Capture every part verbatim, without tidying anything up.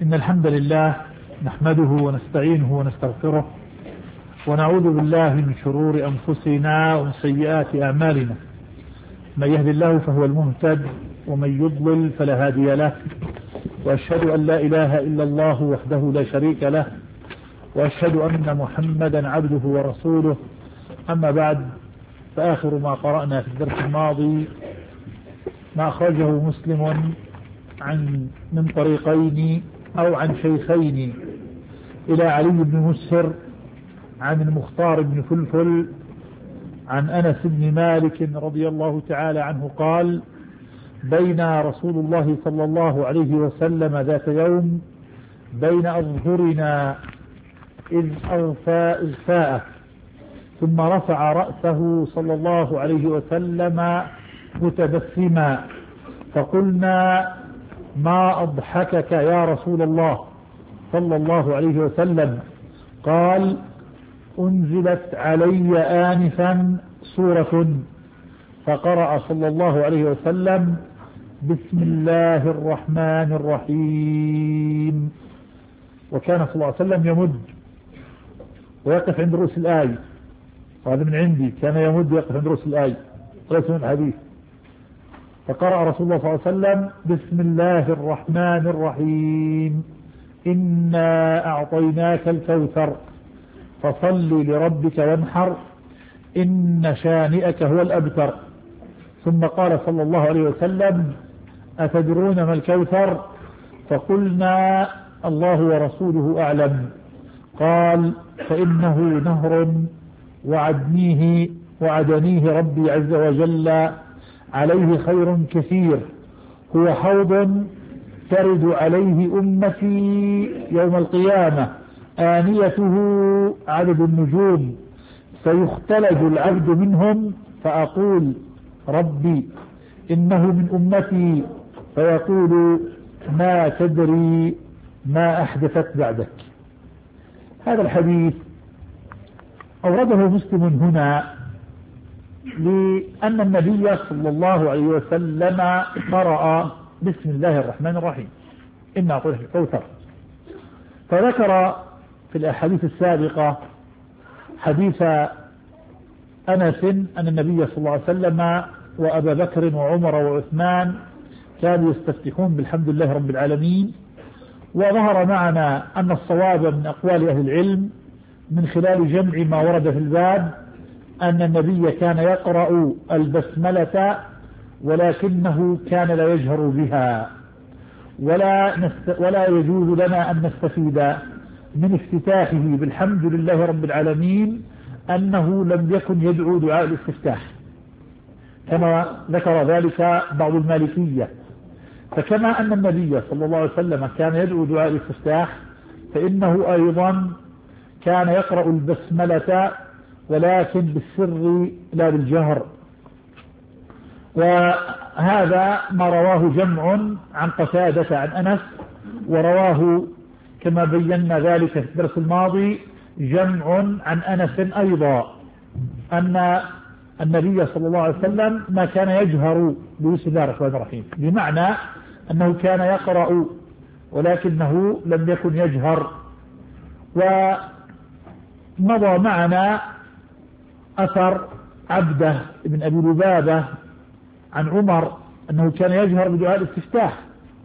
إن الحمد لله نحمده ونستعينه ونستغفره ونعوذ بالله من شرور أنفسنا ومن سيئات أعمالنا. من يهد الله فهو المهتد ومن يضلل فلا هادي له، وأشهد أن لا إله إلا الله وحده لا شريك له، وأشهد أن محمدا عبده ورسوله. أما بعد، فآخر ما قرأنا في الدرس الماضي ما أخرجه مسلم عن من طريقين أو عن شيخين إلى علي بن مسهر عن المختار بن فلفل عن أنس بن مالك رضي الله تعالى عنه قال: بين رسول الله صلى الله عليه وسلم ذات يوم بين أظهرنا إذ أغفى إغفاءه، ثم رفع رأسه صلى الله عليه وسلم متبسما، فقلنا: ما أضحكك يا رسول الله صلى الله عليه وسلم؟ قال: أنزلت علي آنفا سورة، فقرأ صلى الله عليه وسلم: بسم الله الرحمن الرحيم. وكان صلى الله عليه وسلم يمد ويقف عند رؤوس الآية، وهذا من عندي، كان يمد ويقف عند رؤوس الآية، ليس من الحديث. فقرأ رسول الله صلى الله عليه وسلم: بسم الله الرحمن الرحيم، إنا أعطيناك الكوثر فصل لربك وانحر، إن شانئك هو الأبتر. ثم قال صلى الله عليه وسلم: أتدرون ما الكوثر؟ فقلنا: الله ورسوله أعلم. قال: فإنه نهر وعدنيه وعدنيه ربي عز وجل عليه خير كثير، هو حوض ترد عليه أمتي يوم القيامة، آنيته عدد النجوم، فيختلج العبد منهم، فأقول: ربي إنه من أمتي، فيقول: ما تدري ما أحدثت بعدك. هذا الحديث أورده مسلم هنا لأن النبي صلى الله عليه وسلم قرأ بسم الله الرحمن الرحيم، إنا أعطيناك الكوثر. فذكر في الأحاديث السابقة حديث أنس أن النبي صلى الله عليه وسلم وأبا بكر وعمر وعثمان كانوا يستفتحون بالحمد لله رب العالمين. وظهر معنا أن الصواب من أقوال أهل العلم من خلال جمع ما ورد في الباب أن النبي كان يقرأ البسملة، ولكنه كان لا يجهر بها، ولا, نست ولا يجوز لنا أن نستفيد من افتتاحه بالحمد لله رب العالمين أنه لم يكن يدعو دعاء الاستفتاح، كما ذكر ذلك بعض المالكية. فكما أن النبي صلى الله عليه وسلم كان يدعو دعاء الاستفتاح، فإنه أيضا كان يقرأ البسملة ولكن بالسر لا بالجهر. وهذا ما رواه جمع عن قتادة عن أنس، ورواه كما بينا ذلك في الدرس الماضي جمع عن أنس أيضا أن النبي صلى الله عليه وسلم ما كان يجهر بسم الله الرحمن الرحيم، بمعنى أنه كان يقرأ ولكنه لم يكن يجهر. ومضى معنا أثر عبده بن أبي لبابة عن عمر أنه كان يجهر بدعاء الاستفتاح،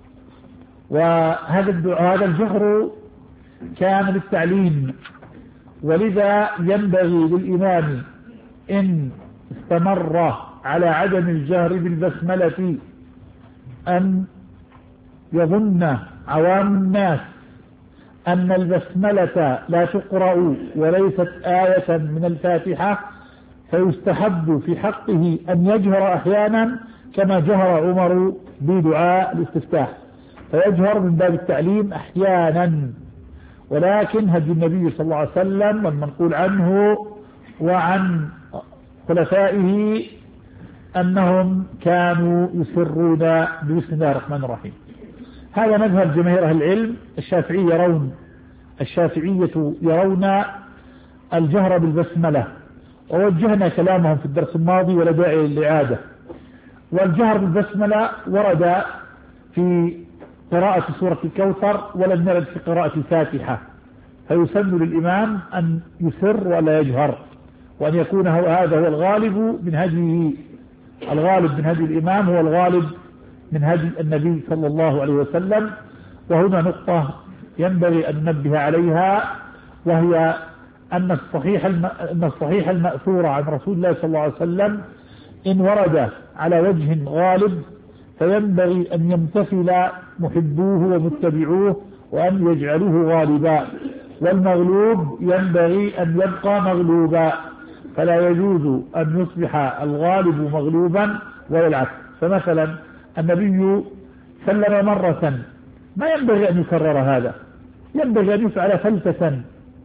وهذا الدعاء هذا الجهر كان للتعليم، ولذا ينبغي للإمام إن استمر على عدم الجهر بالبسملة أن يظن عوام الناس أن البسملة لا تقرأ وليست آية من الفاتحة، فيستحب في حقه أن يجهر أحيانا كما جهر عمر بدعاء الاستفتاح، فيجهر من باب التعليم أحيانا. ولكن هدي النبي صلى الله عليه وسلم والمنقول عنه وعن خلفائه أنهم كانوا يسرون بسم الله الرحمن الرحيم. هذا مذهب جماهير أهل العلم. الشافعية يرون الشافعية يرون الجهر بالبسملة، ووجهنا كلامهم في الدرس الماضي ولا داعي للإعادة. والجهر بالبسملة ورد في قراءة سورة الكوثر ولم يرد في قراءة الفاتحة، فيسن للإمام أن يسر ولا يجهر، وأن يكون هذا هو الغالب من هديه. الغالب من هدي الإمام هو الغالب من هدي النبي صلى الله عليه وسلم. وهنا نقطة ينبغي أن ننبه عليها، وهي أن الصحيح أن الصحيح المأثور عن رسول الله صلى الله عليه وسلم إن ورد على وجه غالب فينبغي أن يمتثل محبوه ومتبعوه وأن يجعلوه غالبا، والمغلوب ينبغي أن يبقى مغلوبا، فلا يجوز أن يصبح الغالب مغلوبا ولا العكس. فمثلا النبي سلم مرة، ما ينبغي أن يكرر هذا، ينبغي أن يفعل فلتة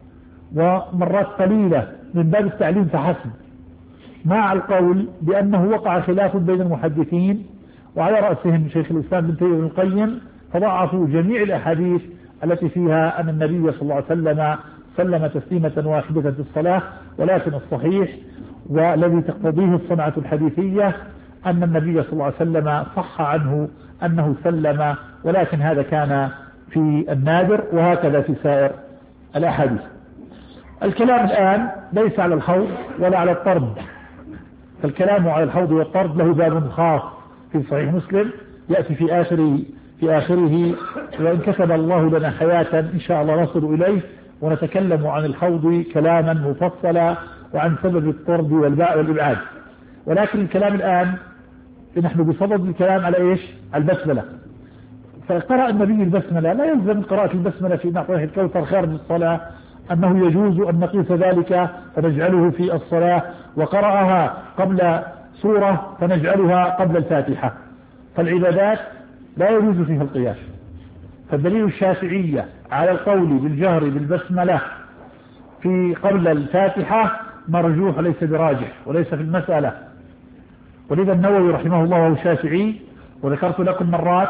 ومرات قليلة من باب التعليم فحسب، مع القول بأنه وقع خلاف بين المحدثين وعلى رأسهم شيخ الإسلام بن تيمية بن القيم، فضعفوا جميع الأحاديث التي فيها أن النبي صلى الله عليه وسلم سلم تسليمة واحدة في الصلاة. ولكن الصحيح والذي تقتضيه الصنعة الحديثية أن النبي صلى الله عليه وسلم صح عنه أنه سلم، ولكن هذا كان في النادر، وهكذا في سائر الأحاديث. الكلام الآن ليس على الحوض ولا على الطرد، فالكلام على الحوض والطرد له باب خاص في صحيح مسلم يأتي في آخر في آخره، وإن كتب الله لنا حياة إن شاء الله نصل إليه ونتكلم عن الحوض كلاما مفصلا وعن سبب الطرد والباء والإبعاد. ولكن الكلام الآن نحن بصدد الكلام على إيش؟ على البسملة. فقرأ النبي البسملة، لا يلزم قراءة البسملة في نحو الكوثر خارج الصلاة أنه يجوز أن نقيس ذلك فنجعله في الصلاة، وقرأها قبل سورة فنجعلها قبل الفاتحة. فالعبادات لا يجوز فيها القياس. فالدليل الشافعية على القول بالجهر بالبسملة في قبل الفاتحة مرجوح ليس براجح وليس في المسألة. ولذا النووي رحمه الله هو شافعي، وذكرت لكم مرات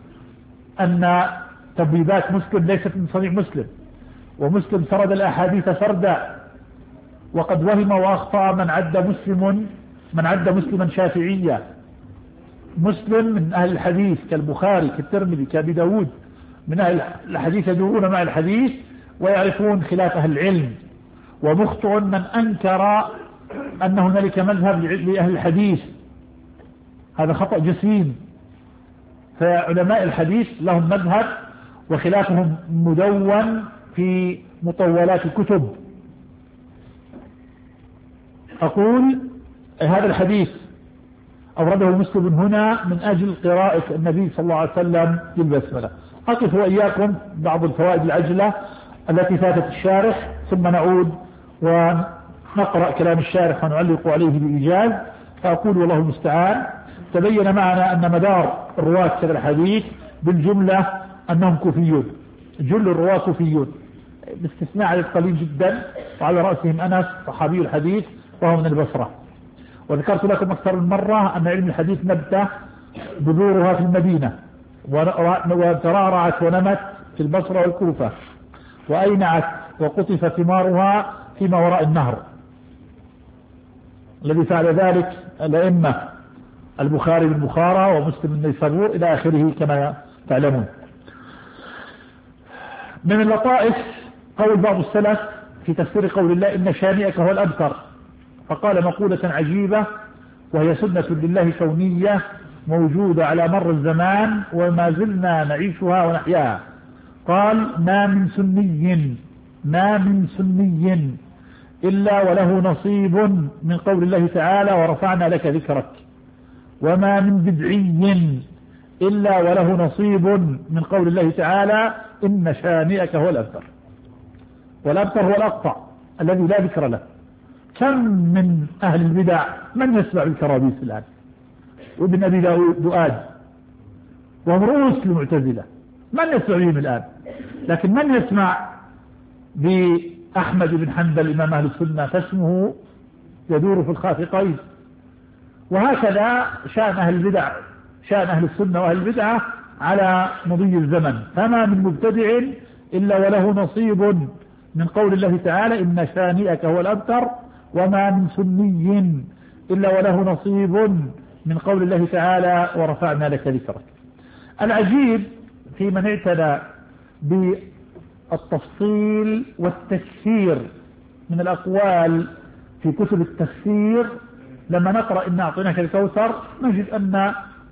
أن تبويبات مسلم ليست من صحيح مسلم، ومسلم سرد الأحاديث سردا، وقد وهم وأخطأ من عد مسلم من عد مسلما شافعيا. مسلم من أهل الحديث كالبخاري كالترمذي كأبي داود، من أهل الحديث يدورون مع الحديث ويعرفون خلاف أهل العلم. ومخطئ من أنكر أن هنالك مذهب لأهل الحديث، هذا خطأ جسيم. فعلماء الحديث لهم مذهب وخلافهم مدون في مطولات الكتب. أقول هذا الحديث أورده مسلم هنا من أجل قراءة النبي صلى الله عليه وسلم للبسملة. أقف وإياكم بعض الفوائد العجلة التي فاتت الشارح، ثم نعود ونقرأ كلام الشارح ونعلق عليه بإيجاز. فأقول والله المستعان. تبين معنا أن مدار الرواة هذا الحديث بالجملة أنهم كوفيون، جل الرواة كوفيون باستثناء عدد قليل جدا، وعلى رأسهم أنس صحابي الحديث وهو من البصرة. وذكرت لكم أكثر من مرة أن علم الحديث نبتة بذورها في المدينة، وترعرعت ونمت في البصرة والكوفة، وأينعت وقطف ثمارها فيما وراء النهر. الذي فعل ذلك الأئمة البخاري بن بخارى ومسلم بن نيسابور إلى آخره كما تعلمون. من اللطائف قول بعض السلف في تفسير قول الله إن شانئك هو الأبتر، فقال مقولة عجيبة وهي سنة لله كونية موجودة على مر الزمان وما زلنا نعيشها ونحياها. قال ما من سني ما من سني إلا وله نصيب من قول الله تعالى ورفعنا لك ذكرك، وما من بدعي إلا وله نصيب من قول الله تعالى إن شانئك هو الأبتر. والأبتر هو الأقطع الذي لا ذكر له. كم من أهل البدع من يسمع بالكرابيس الآن، وابن أبي دؤاد وهم رؤوس المعتزلة، من يسمع بهم الآن؟ لكن من يسمع بأحمد بن حنبل إمام أهل السنة فاسمه يدور في الخافقين. وهكذا شأن أهل البدع، شأن أهل السنة وأهل البدعة على مضي الزمن. فما من مبتدع إلا وله نصيب من قول الله تعالى إن شانئك هو الأبتر، وما من سني إلا وله نصيب من قول الله تعالى ورفعنا لك ذكرك. العجيب في من اعتنى بالتفصيل والتفسير من الأقوال في كتب التفسير. لما نقرأ إن أعطيناك الكوثر نجد أن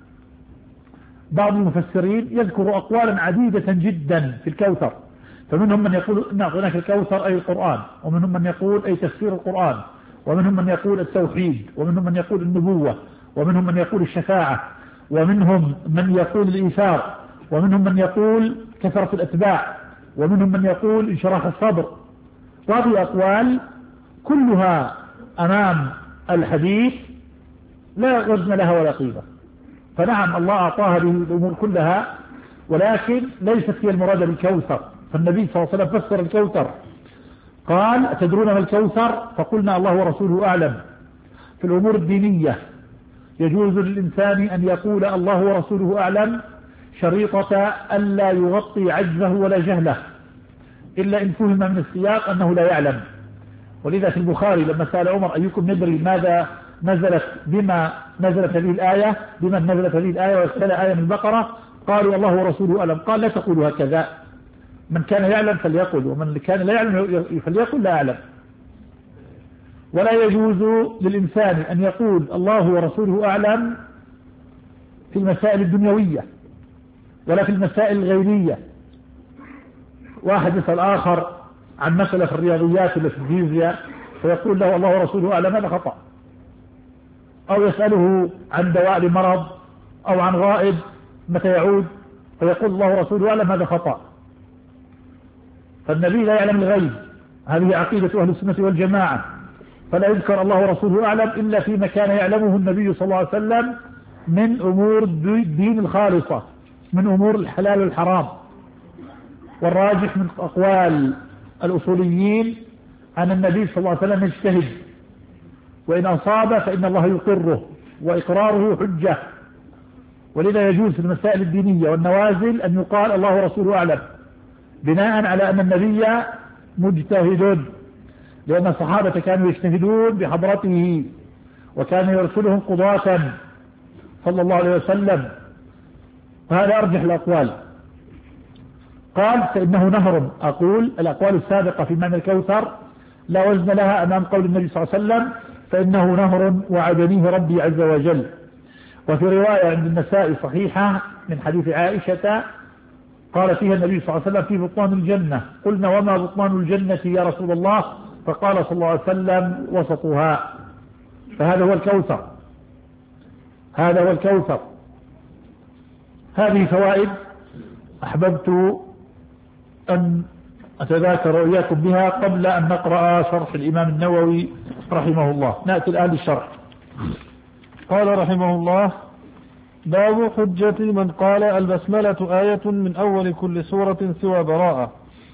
بعض المفسرين يذكر أقوالا عديدة جدا في الكوثر، فمنهم من يقول إن أعطيناك الكوثر أي القرآن، ومنهم من يقول أي تفسير القرآن، ومنهم من يقول التوحيد، ومنهم من يقول النبوة، ومنهم من يقول الشفاعة، ومنهم من يقول الإيثار، ومنهم من يقول كثرة الأتباع، ومنهم من يقول انشراح الصدر. وهذه أقوال كلها أمام الحديث لا وزن لها ولا قيمة. فنعم الله أعطاها به الأمور كلها، ولكن ليست هي المراد بالكوثر. فالنبي صلى الله عليه وسلم فسر الكوثر قال أتدرون ما الكوثر؟ فقلنا الله ورسوله أعلم. في الأمور الدينية يجوز للإنسان أن يقول الله ورسوله أعلم شريطة ألا يغطي عجزه ولا جهله، إلا إن فهم من السياق أنه لا يعلم. ولذا في البخاري لما سأل عمر أيكم يدري ماذا نزلت بما نزلت هذه الآية بما نزلت هذه الآية ويختلى آية من البقرة، قالوا الله ورسوله أعلم. قال لا تقولوا هكذا، من كان يعلم فليقل، ومن كان لا يعلم فليقل لا أعلم. ولا يجوز للإنسان أن يقول الله ورسوله أعلم في المسائل الدنيوية ولا في المسائل الغيبية. واحد يسأل آخر عن مسألة في الرياضيات ولا في الفيزياء فيقول له الله ورسوله أعلم، هذا خطأ. أو يسأله عن دواء لمرض أو عن غائب متى يعود فيقول الله ورسوله أعلم، هذا خطأ. فالنبي لا يعلم الغيب، هذه عقيدة أهل السنة والجماعة، فلا يذكر الله ورسوله أعلم إلا فيما كان يعلمه النبي صلى الله عليه وسلم من أمور الدين الخالصة، من أمور الحلال والحرام. والراجح من أقوال الأصوليين أن النبي صلى الله عليه وسلم يجتهد، وإن أصاب فإن الله يقره، وإقراره حجة. ولذا يجوز في المسائل الدينية والنوازل أن يقال الله ورسوله أعلم، بناء على أن النبي مجتهد، لأن الصحابة كانوا يجتهدون بحضرته وكان يرسلهم قضاة صلى الله عليه وسلم. فهذا أرجح الأقوال. قال فإنه نهر، أقول الأقوال السابقة في معنى الكوثر لا وزن لها أمام قول النبي صلى الله عليه وسلم فإنه نهر وعدنيه ربي عز وجل. وفي رواية عند النسائي صحيحة من حديث عائشة قال فيها النبي صلى الله عليه وسلم في بطان الجنة. قلنا وما بطان الجنة يا رسول الله؟ فقال صلى الله عليه وسلم وسطها. فهذا هو الكوثر، هذا هو الكوثر. هذه فوائد أحببت أن أتذاكر إياكم بها قبل أن نقرأ شرح الإمام النووي رحمه الله. نأتي الآن للشرح. قال رحمه الله: باب حجة من قال البسملة آية من أول كل سورة سوى براءة.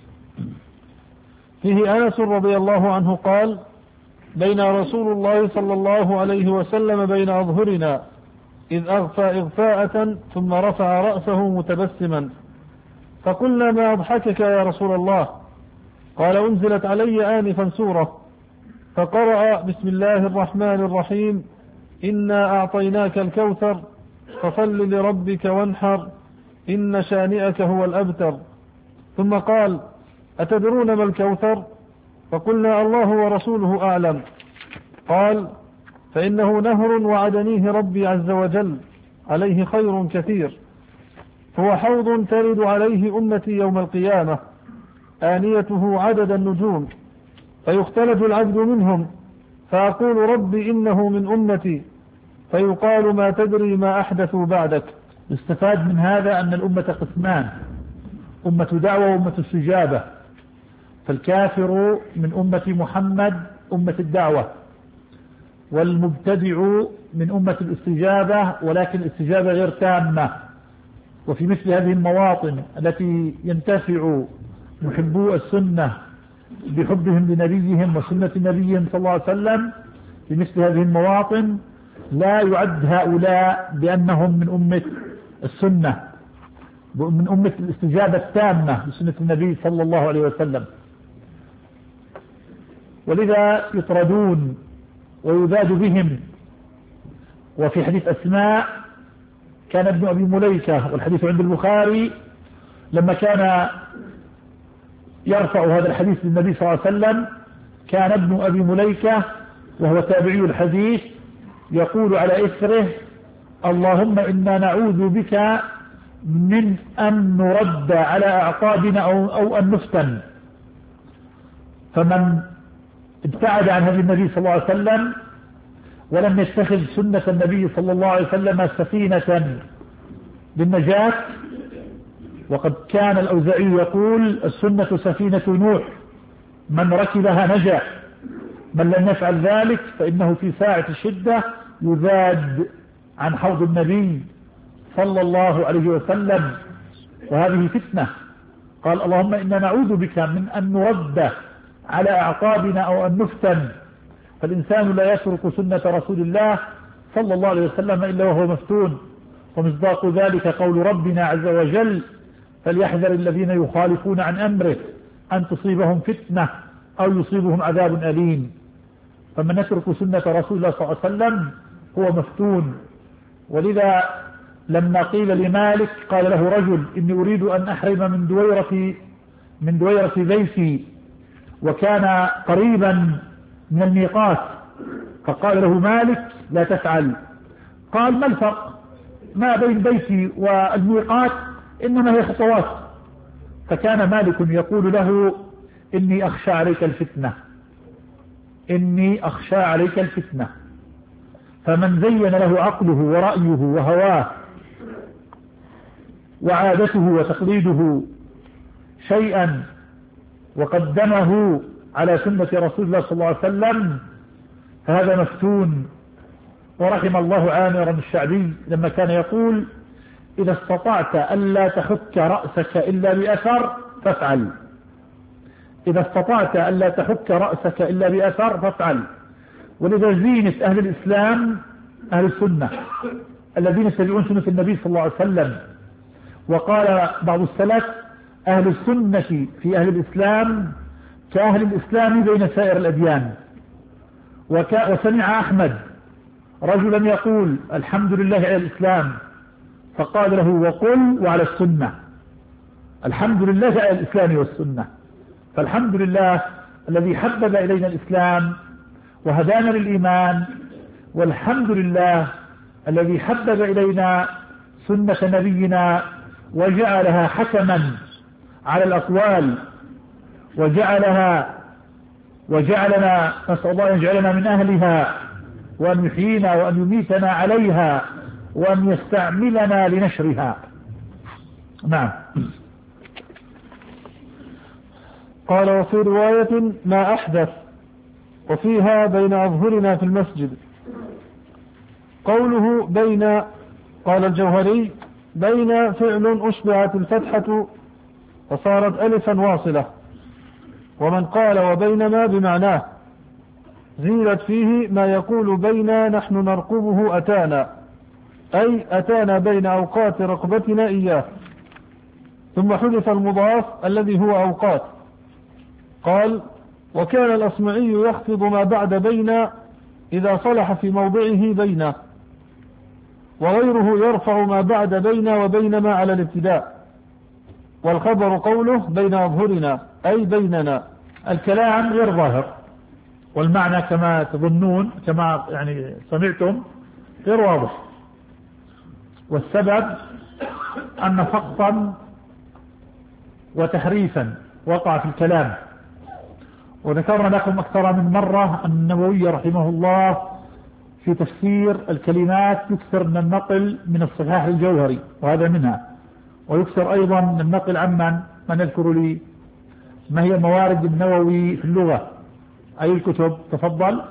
فيه أنس رضي الله عنه قال: بين رسول الله صلى الله عليه وسلم بين أظهرنا إذ أغفى إغفاءة ثم رفع رأسه متبسما، فقلنا ما أضحكك يا رسول الله؟ قال: أنزلت علي آنفا سورة، فقرأ بسم الله الرحمن الرحيم إنا أعطيناك الكوثر فصل لربك وانحر إن شانئك هو الأبتر. ثم قال: أتدرون ما الكوثر؟ فقلنا الله ورسوله أعلم. قال: فإنه نهر وعدنيه ربي عز وجل عليه خير كثير، هو حوض ترد عليه أمتي يوم القيامة آنيته عدد النجوم، فيختلج العبد منهم فأقول ربي إنه من أمتي، فيقال ما تدري ما أحدثوا بعدك. يستفاد من هذا أن الأمة قسمان: أمة دعوة وأمة استجابة. فالكافر من أمة محمد أمة الدعوة، والمبتدع من أمة الاستجابة، ولكن الاستجابة غير تامة. وفي مثل هذه المواطن التي ينتفع محبو السنة بحبهم لنبيهم وسنة نبيهم صلى الله عليه وسلم، في مثل هذه المواطن لا يعد هؤلاء بأنهم من أمة السنة، من أمة الاستجابة التامة لسنة النبي صلى الله عليه وسلم، ولذا يطردون ويذاد بهم. وفي حديث أسماء كان ابن أبي مليكة والحديث عند البخاري لما كان يرفع هذا الحديث للنبي صلى الله عليه وسلم كان ابن أبي مليكة وهو تابعي الحديث يقول على إثره: اللهم إنا نعوذ بك من أن نرد على أعقابنا أو, أو أن نفتن. فمن ابتعد عن هدي النبي صلى الله عليه وسلم ولم يتخذ سنة النبي صلى الله عليه وسلم سفينة للنجاة، وقد كان الأوزاعي يقول: السنة سفينة نوح، من ركبها نجا، من لم يفعل ذلك فإنه في ساعة الشدة يذاد عن حوض النبي صلى الله عليه وسلم، وهذه فتنة. قال: اللهم إنا نعوذ بك من أن نرد على أعقابنا أو أن نفتن. فالإنسان لا يترك سنة رسول الله صلى الله عليه وسلم إلا وهو مفتون، ومصداق ذلك قول ربنا عز وجل: فليحذر الذين يخالفون عن أمره أن تصيبهم فتنة أو يصيبهم عذاب أليم. فمن يترك سنة رسول الله صلى الله عليه وسلم هو مفتون. ولذا لما قيل لمالك قال له رجل: إني أريد أن أحرم من دويرة من دويرة بيتي، وكان قريبا من الميقات، فقال له مالك: لا تفعل. قال: ما الفرق ما بين بيتي والميقات؟ إنما هي خطوات. فكان مالك يقول له: إني أخشى عليك الفتنة، إني أخشى عليك الفتنة. فمن زين له عقله ورأيه وهواه وعادته وتقليده شيئا وقدمه على سنة رسول الله صلى الله عليه وسلم فهذا مفتون. ورحم الله عامر الشعبي لما كان يقول: إذا استطعت ألا تحك رأسك إلا بأثر فافعل، إذا استطعت ألا تحك رأسك إلا بأثر فافعل. ولذا زينة أهل الإسلام أهل السنة الذين يتبعون سنة النبي صلى الله عليه وسلم. وقال بعض السلف: أهل السنة في أهل الإسلام كأهل الإسلام بين سائر الأديان. وسمع أحمد رجلا يقول: الحمد لله على الإسلام، فقال له: وقل وعلى السنة. الحمد لله على الإسلام والسنة. فالحمد لله الذي حبب إلينا الإسلام وهدانا للإيمان، والحمد لله الذي حبب إلينا سنة نبينا وجعلها حكما على الأقوال، وجعلها وجعلنا نسأل الله أن يجعلنا من أهلها، وأن يحيينا وأن يميتنا عليها، وأن يستعملنا لنشرها. نعم. قال: وفي رواية: ما أحدث، وفيها بين أظهرنا في المسجد. قوله بين، قال الجوهري: بين فعل أشبعت الفتحة وصارت ألفا واصلة. ومن قال وبينما بمعناه زيلت فيه ما يقول بين نحن نرقبه أتانا، أي أتانا بين أوقات رقبتنا إياه، ثم حذف المضاف الذي هو أوقات. قال: وكان الأصمعي يخفض ما بعد بين إذا صلح في موضعه بين، وغيره يرفع ما بعد بين وبينما على الابتداء. والخبر قوله بين أظهرنا أي بيننا. الكلام غير ظاهر، والمعنى كما تظنون كما يعني سمعتم غير واضح، والسبب أن سقطا وتحريفا وقع في الكلام. وذكرنا لكم أكثر من مرة أن النووي رحمه الله في تفسير الكلمات يكثر من النقل من الصحاح الجوهري، وهذا منها، ويكثر أيضا من النقل عمن من يذكر لي ما هي موارد النووي في اللغة. أي الكتب؟ تفضل.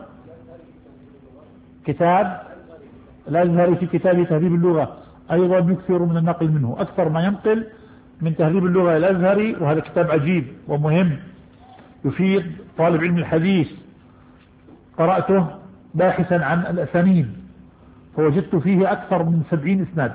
كتاب الأزهري في كتاب تهذيب اللغة أيضا يكثر من النقل منه، أكثر ما ينقل من تهذيب اللغة الأزهري، وهذا كتاب عجيب ومهم يفيد طالب علم الحديث. قرأته باحثا عن الأسانيد فوجدت فيه أكثر من سبعين إسناد،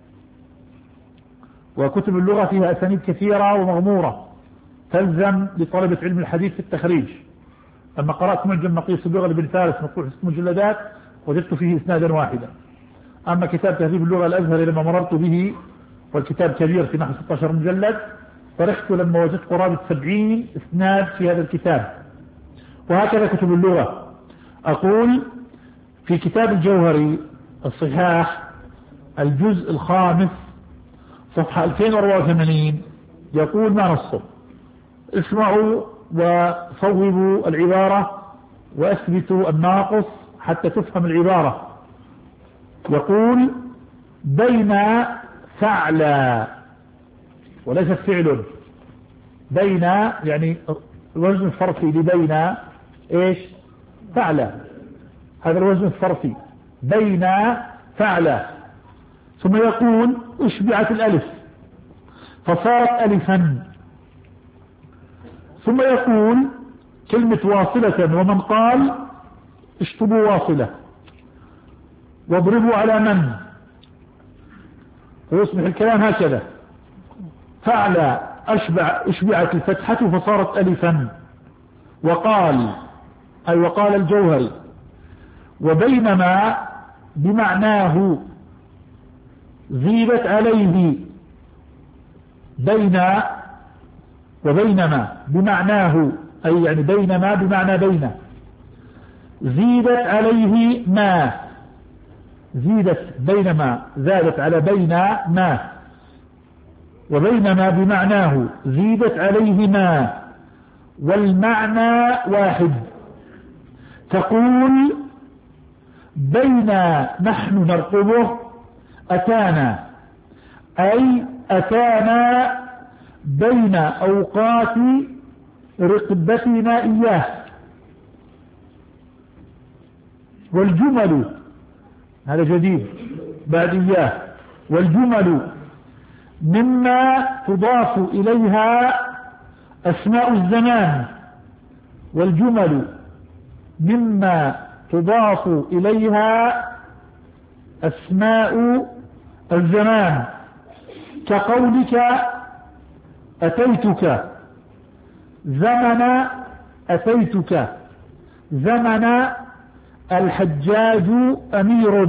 وكتب اللغة فيها أسانيد كثيرة ومغمورة تلزم لطلبة علم الحديث في التخريج. لما قرأت معجم مقيس اللغة لابن فارس مطبوع ست مجلدات وجدت فيه إسنادا واحدا. أما كتاب تهذيب اللغة الأزهري لما مررت به والكتاب كبير في نحو ستة عشر مجلد، فرحت لما وجدت قرابة سبعين إسناد في هذا الكتاب. وهكذا كتب اللغة. أقول في كتاب الجوهري الصحاح الجزء الخامس صفحة ألفين وأربعة وثمانين يقول ما نصه، اسمعوا وصوبوا العبارة وأثبتوا الناقص حتى تفهم العبارة. يقول بين فعل، وليس فعل، بين يعني الوزن الصرفي لبين ايش؟ فعل، هذا الوزن الصرفي بين فعل. ثم يقول اشبعت الالف فصارت الفا. ثم يقول كلمة واصلة، ومن قال اشطبوا واصلة واضربوا على من، ويصبح الكلام هكذا: فعل أشبع أشبعت الفتحة فصارت ألفا. وقال أي وقال الجوهري: وبينما بمعناه زيدت عليه، بين وبينما بمعناه أي يعني بينما بمعنى بين، زيدت عليه ما، زيدت بينما زادت على بين ما، وبينما بمعناه زيدت عليه ما، والمعنى واحد. تقول بين نحن نرقبه أتانا، أي أتانا بين أوقات رقبتنا إياه. والجمل هذا جديد بعد إياه، والجمل مما تضاف إليها أسماء الزمان، والجمل مما تضاف إليها أسماء الزمان، كقولك أتيتك، زمن أتيتك، زمن الحجاج أمير،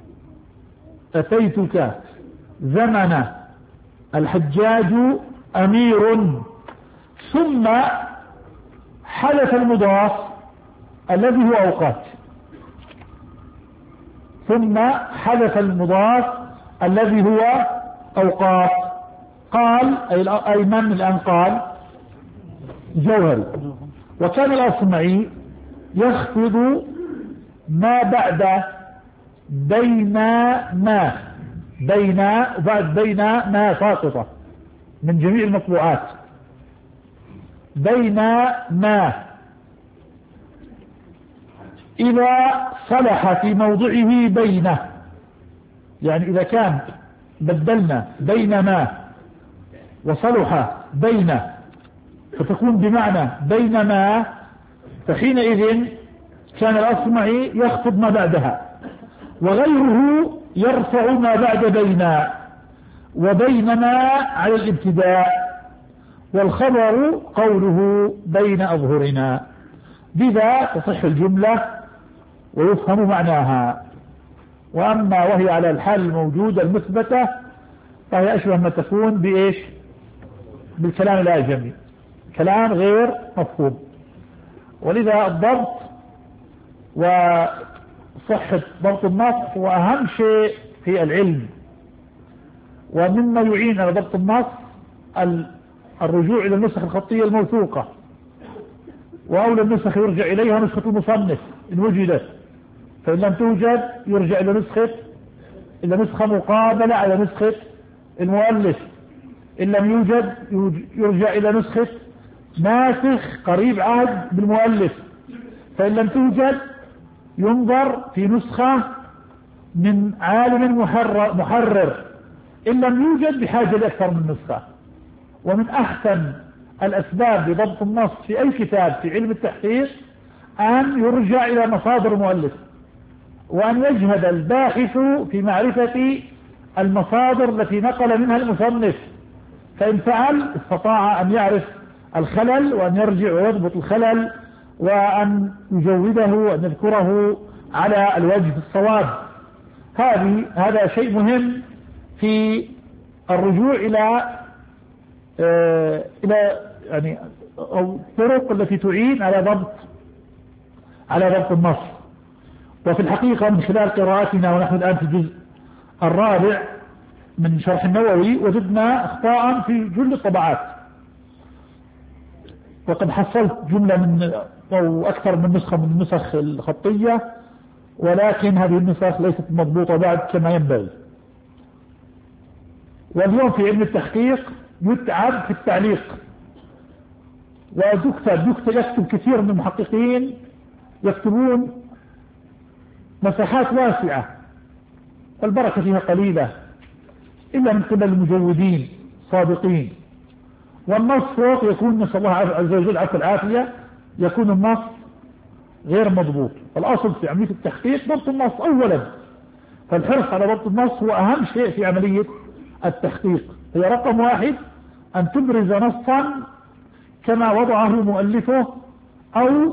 أتيتك زمن الحجاج أمير. ثم حدث المضاف الذي هو أوقات، ثم حدث المضاف الذي هو أوقات. قال أي من الآن قال جوهري. وكان الأصمعي يخفض ما بعد بين ما، بين وبعد بين ما ساقطة من جميع المطبوعات، بين ما إذا صلح في موضعه بينه، يعني إذا كان بدلنا بين ما وصلح بين فتكون بمعنى بينما، فحينئذ كان الأصمعي يخفض ما بعدها، وغيره يرفع ما بعد بين وبينما على الابتداء. والخبر قوله بين أظهرنا، بذا تصح الجملة ويفهم معناها. وأما وهي على الحال الموجودة المثبتة فهي أشبه ما تكون بإيش؟ بالكلام الأعجمي، كلام غير مفهوم. ولذا الضبط وصحة ضبط النص هو أهم شيء في العلم. ومما يعين على ضبط النص الرجوع إلى النسخ الخطية الموثوقة، وأولى النسخ يرجع إليها نسخة المصنف إن وجدت، فإن لم توجد يرجع إلى نسخة إلى نسخة مقابلة على نسخة المؤلف، إن لم يوجد يرجع إلى نسخة ناسخ قريب عهد بالمؤلف، فإن لم توجد ينظر في نسخة من عالم محرر, محرر إن لم يوجد بحاجة لأكثر من نسخة. ومن أحسن الأسباب لضبط النص في أي كتاب في علم التحقيق أن يرجع إلى مصادر المؤلف، وأن يجهد الباحث في معرفة المصادر التي نقل منها المصنف، فإن فعل استطاع أن يعرف الخلل وأن يرجع ويضبط الخلل وأن يجوده وأن يذكره على الوجه الصواب. هذه هذا شيء مهم في الرجوع إلى آه إلى يعني الطرق التي تعين على ضبط على ضبط النص. وفي الحقيقة من خلال قراءتنا ونحن الآن في الجزء الرابع من شرح النووي وجدنا اخطاء في جل الطبعات، وقد حصلت جملة من أو أكثر من نسخة من النسخ الخطية، ولكن هذه النسخ ليست مضبوطة بعد كما ينبغي. واليوم في علم التحقيق يتعب في التعليق، ويكتب يكتب كثير من المحققين يكتبون مساحات واسعة والبركة فيها قليلة إلا من قبل المجودين صادقين، والنص فوق يكون نسأل الله عز وجل عفو العافية يكون النص غير مضبوط. الأصل في عملية التحقيق ضبط النص أولا، فالحرص على ضبط النص هو أهم شيء في عملية التحقيق. هي رقم واحد أن تبرز نصا كما وضعه مؤلفه أو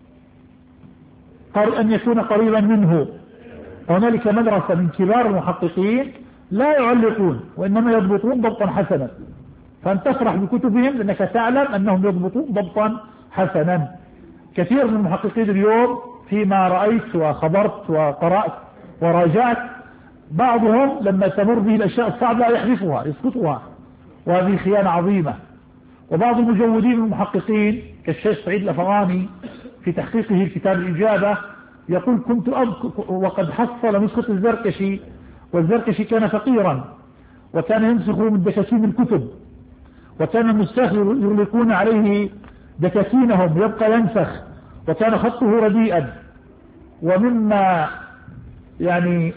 أن يكون قريبا منه. هنالك مدرسة من كبار المحققين لا يعلقون وإنما يضبطون ضبطا حسنا، فأن تفرح بكتبهم لأنك تعلم أنهم يضبطون ضبطا حسنا. كثير من المحققين اليوم فيما رأيت وخبرت وقرأت وراجعت بعضهم لما تمر به الأشياء الصعبة يحذفها يسقطها، وهذه خيانة عظيمة. وبعض المجودين المحققين كالشيخ سعيد الأفغاني في تحقيقه الكتاب الإجابة يقول كنت أذكر وقد حصل نسخة الزركشي، والزركشي كان فقيرا وكان ينسخ من دكاكين الكتب، وكان النساخ يغلقون عليه دكاكينهم يبقى ينسخ، وكان خطه رديئا. ومما يعني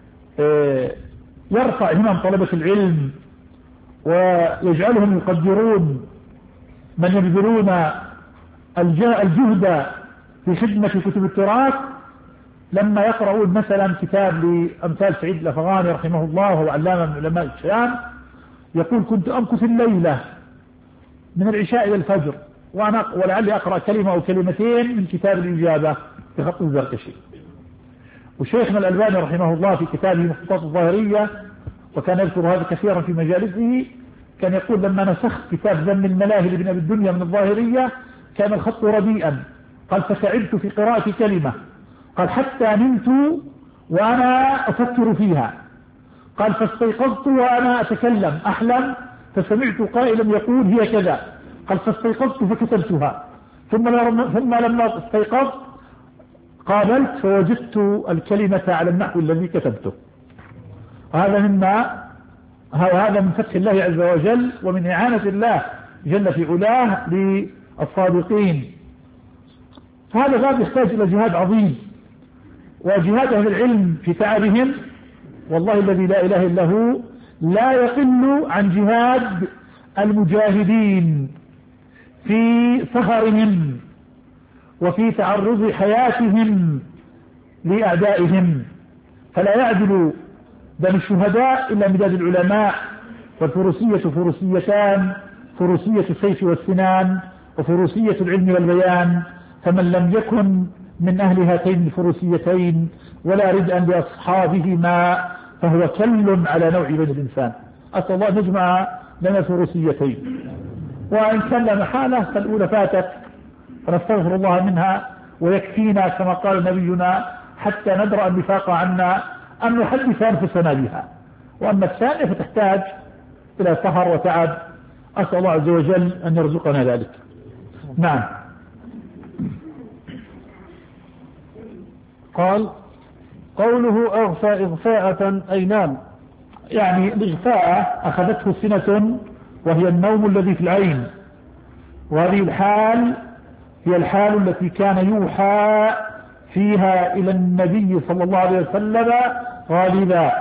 يرفع همم طلبة العلم ويجعلهم يقدرون من يبذلون الجهد في خدمة كتب التراث لما يقرؤون مثلا كتاب لأمثال سعيد الأفغاني رحمه الله وهو علامة من علماء الشام، يقول كنت أمكث الليلة من العشاء إلى الفجر وأنا ولعلي أقرأ كلمة أو كلمتين من كتاب الإجابة في خط الزركشي. وشيخنا الألباني رحمه الله في كتابه مخطوطات الظاهرية، وكان يذكر هذا كثيرا في مجالسه، كان يقول لما نسخت كتاب ذم الملاهي لابن أبي الدنيا من الظاهرية كان الخط رديئا، قال فتعبت في قراءة كلمة، قال حتى نمت وأنا أفكر فيها، قال فاستيقظت وأنا أتكلم أحلم فسمعت قائلا يقول هي كذا، قال فاستيقظت فكتبتها، ثم ثم لما استيقظت قابلت فوجدت الكلمة على النحو الذي كتبته. هذا مما هذا من فتح الله عز وجل ومن إعانة الله جل في علاه للصادقين. هذا باب يحتاج إلى جهاد عظيم، وجهاد أهل العلم في تعبهم والله الذي لا إله إلا هو لا يقل عن جهاد المجاهدين في سهرهم وفي تعرض حياتهم لأعدائهم، فلا يعدل بين الشهداء إلا مداد العلماء. والفروسية فروسيتان، فروسية السيف والسنان وفروسية العلم والبيان، فمن لم يكن من أهل هاتين الفروسيتين ولا ردءا بأصحابهما فهو كل على نوع بني الإنسان. أسأل الله نجمع لنا الفروسيتين، وإن كان لا محالة فالأولى فاتت فنستغفر الله منها ويكفينا كما قال نبينا حتى ندرأ النفاق عنا أن نحدث أنفسنا بها. وأما الثانية فتحتاج إلى سهر وتعب، أسأل الله عز وجل أن يرزقنا ذلك. نعم. قال قوله أغفى إغفاءة أي نام، يعني الإغفاء أخذته سنة وهي النوم الذي في العين، وهذه الحال هي الحال التي كان يوحى فيها إلى النبي صلى الله عليه وسلم غالبا.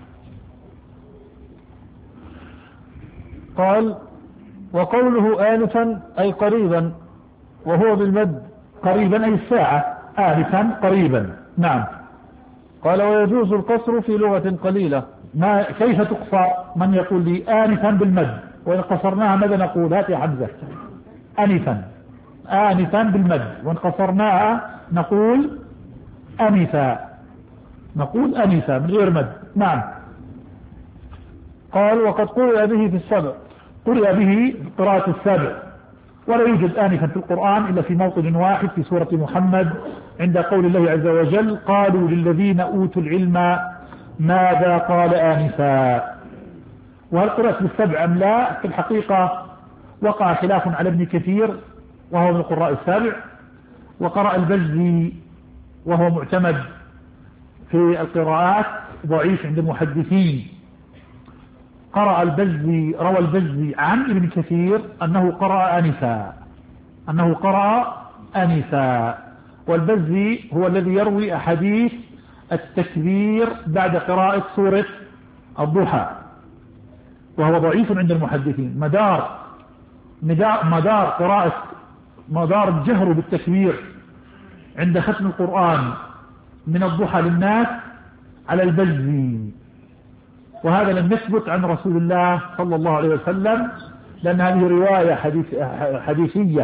قال وقوله آنفا أي قريبا وهو بالمد، قريبا أي الساعة، آنفا قريبا. نعم. قال ويجوز القصر في لغة قليلة. ما كيف تقصى؟ من يقول لي آنفا بالمد، وإن قصرناها ماذا نقول؟ هات يا حمزة. آنفا آنفا بالمد، وإن قصرناها نقول أنفا، نقول أنفا من غير مد. نعم. قال وقد قرئ به في السبع. قرئ به قراءة السبع، ولا يوجد آنفا في القرآن إلا في موطن واحد في سورة محمد عند قول الله عز وجل قالوا للذين أوتوا العلم ماذا قال آنفا. وهل قرأت بالسبع أم لا؟ في الحقيقة وقع خلاف على ابن كثير وهو من القراء السابع، وقرأ البزي وهو معتمد في القراءات ضعيف عند المحدثين. قرأ البزي روى البزي عن ابن كثير أنه قرأ آنفا أنه قرأ آنفا والبزي هو الذي يروي أحاديث التكبير بعد قراءة سورة الضحى، وهو ضعيف عند المحدثين. مدار مدار قراءة مدار الجهر بالتكبير عند ختم القرآن من الضحى للناس على البزي، وهذا لم يثبت عن رسول الله صلى الله عليه وسلم، لأن هذه رواية حديث حديثية.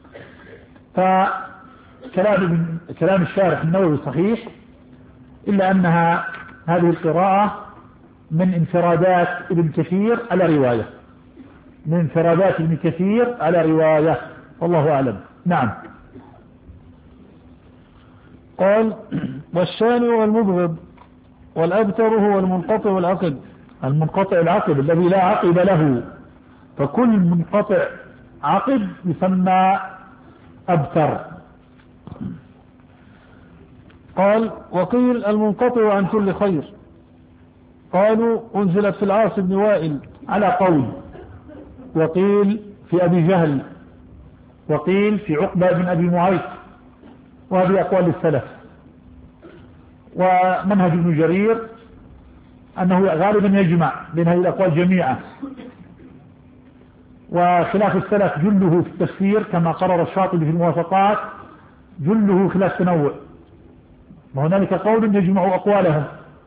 فكلام كلام الشارح النووي صحيح، إلا أنها هذه القراءة من انفرادات ابن كثير على رواية من انفرادات ابن كثير على رواية، والله أعلم. نعم. قال والشانع والمبغض والأبتر هو المنقطع العقب. المنقطع العقب الذي لا عقب له، فكل منقطع عقب يسمى أبتر. قال وقيل المنقطع عن كل خير. قالوا أنزلت في العاص بن وائل على قول، وقيل في أبي جهل، وقيل في عقبة بن أبي معيط، وهذه أقوال السلف. ومنهج ابن جرير أنه غالبا يجمع بين هذه الأقوال جميعا، وخلاف السلف جله في التفسير كما قرر الشاطبي في الموافقات جله خلاف تنوع، وهنالك قول يجمع أقوالهم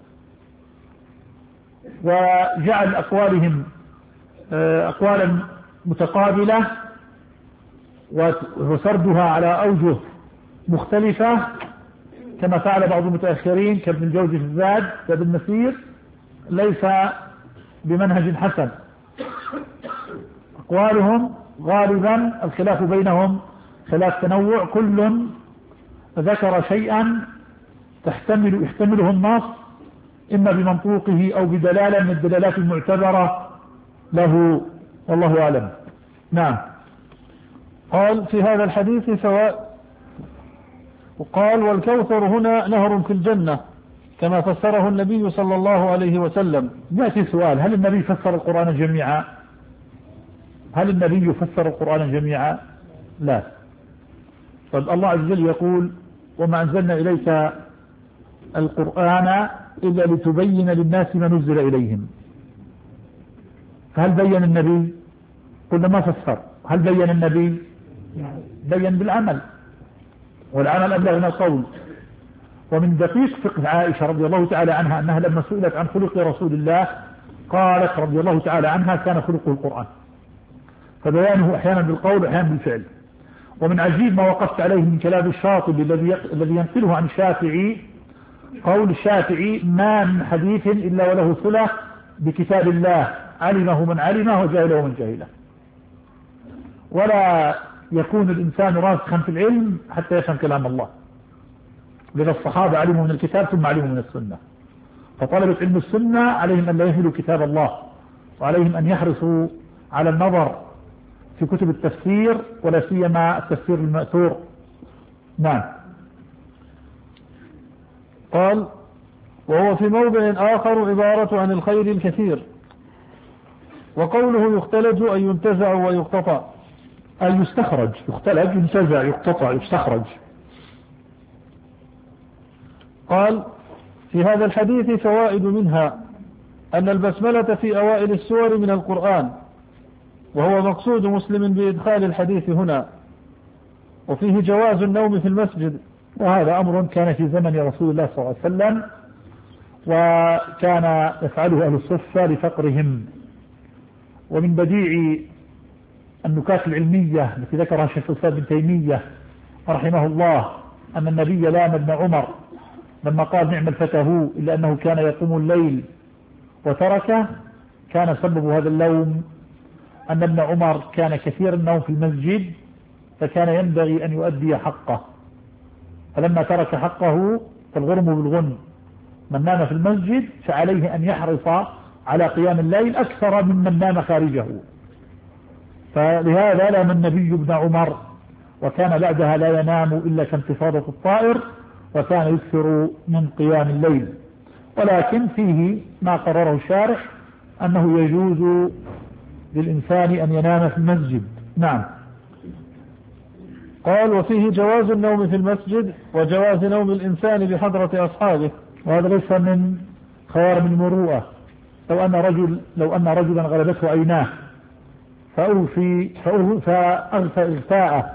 وجعل أقوالهم أقوالا متقابلة وسردها على أوجه مختلفة كما فعل بعض المتأخرين كابن الجوزي في الزاد زاد المسير، ليس بمنهج حسن. أقوالهم غالبا الخلاف بينهم خلاف تنوع، كل ذكر شيئا تحتمل يحتمله النص إما بمنطوقه أو بدلالة من الدلالات المعتبرة له، والله أعلم. نعم. قال في هذا الحديث فوائد. وقال والكوثر هنا نهر في الجنة كما فسره النبي صلى الله عليه وسلم. يأتي سؤال: هل النبي فسر القرآن جميعا؟ هل النبي فسر القرآن جميعا؟ لا. طيب الله عز وجل يقول: وما أنزلنا إليك القرآن إلا لتبين للناس ما نزل إليهم. فهل بين النبي؟ قلنا ما فسر. هل بين النبي؟ بين بالعمل، والعمل أبلغ من القول. ومن دقيق فقه عائشة رضي الله تعالى عنها أنها لما سئلت عن خلق رسول الله قالت رضي الله تعالى عنها: كان خلقه القرآن. فبيانه أحيانا بالقول وأحيانا بالفعل. ومن عجيب ما وقفت عليه من كلام الشاطبي الذي الذي ينقله عن الشافعي، قول الشافعي: ما من حديث إلا وله صلة بكتاب الله، علمه من علمه وجاهله من جاهله. ولا يكون الإنسان راسخا في العلم حتى يفهم كلام الله. لذا الصحابة علموا من الكتاب ثم علموا من السنة، فطلبة علم السنة عليهم أن لا يهملوا كتاب الله، وعليهم أن يحرصوا على النظر في كتب التفسير ولا سيما التفسير المأثور. نعم. قال وهو في موضع آخر عبارة عن الخير الكثير. وقوله يختلج أي ينتزع ويقتطع، أي يستخرج. يختلج ينتزع يقتطع يستخرج. قال في هذا الحديث فوائد، منها أن البسملة في أوائل السور من القرآن، وهو مقصود مسلم بإدخال الحديث هنا. وفيه جواز النوم في المسجد، وهذا أمر كان في زمن رسول الله صلى الله عليه وسلم، وكان يفعله أهل الصفة لفقرهم. ومن بديع النكات العلمية التي ذكرها شيخ الإسلام ابن تيمية رحمه الله أن النبي لام ابن عمر لما قال: نعم الفتى هو، إلا أنه كان يقوم الليل وتركه، كان سبب هذا اللوم أن ابن عمر كان كثير النوم في المسجد، فكان ينبغي أن يؤدي حقه، فلما ترك حقه فالغرم بالغنم، من نام في المسجد فعليه أن يحرص على قيام الليل أكثر ممن نام خارجه. فلهذا لام النبي ابن عمر، وكان بعدها لا ينام إلا كانتفاضة الطائر، وكان يكثر من قيام الليل. ولكن فيه ما قرره الشارح أنه يجوز للإنسان أن ينام في المسجد. نعم. قال وفيه جواز النوم في المسجد وجواز نوم الإنسان بحضرة أصحابه، وهذا ليس من خوارم المروءة. لو أن رجل لو أن رجلا غلبته عيناه فأوفي فأغفى إغفاءه،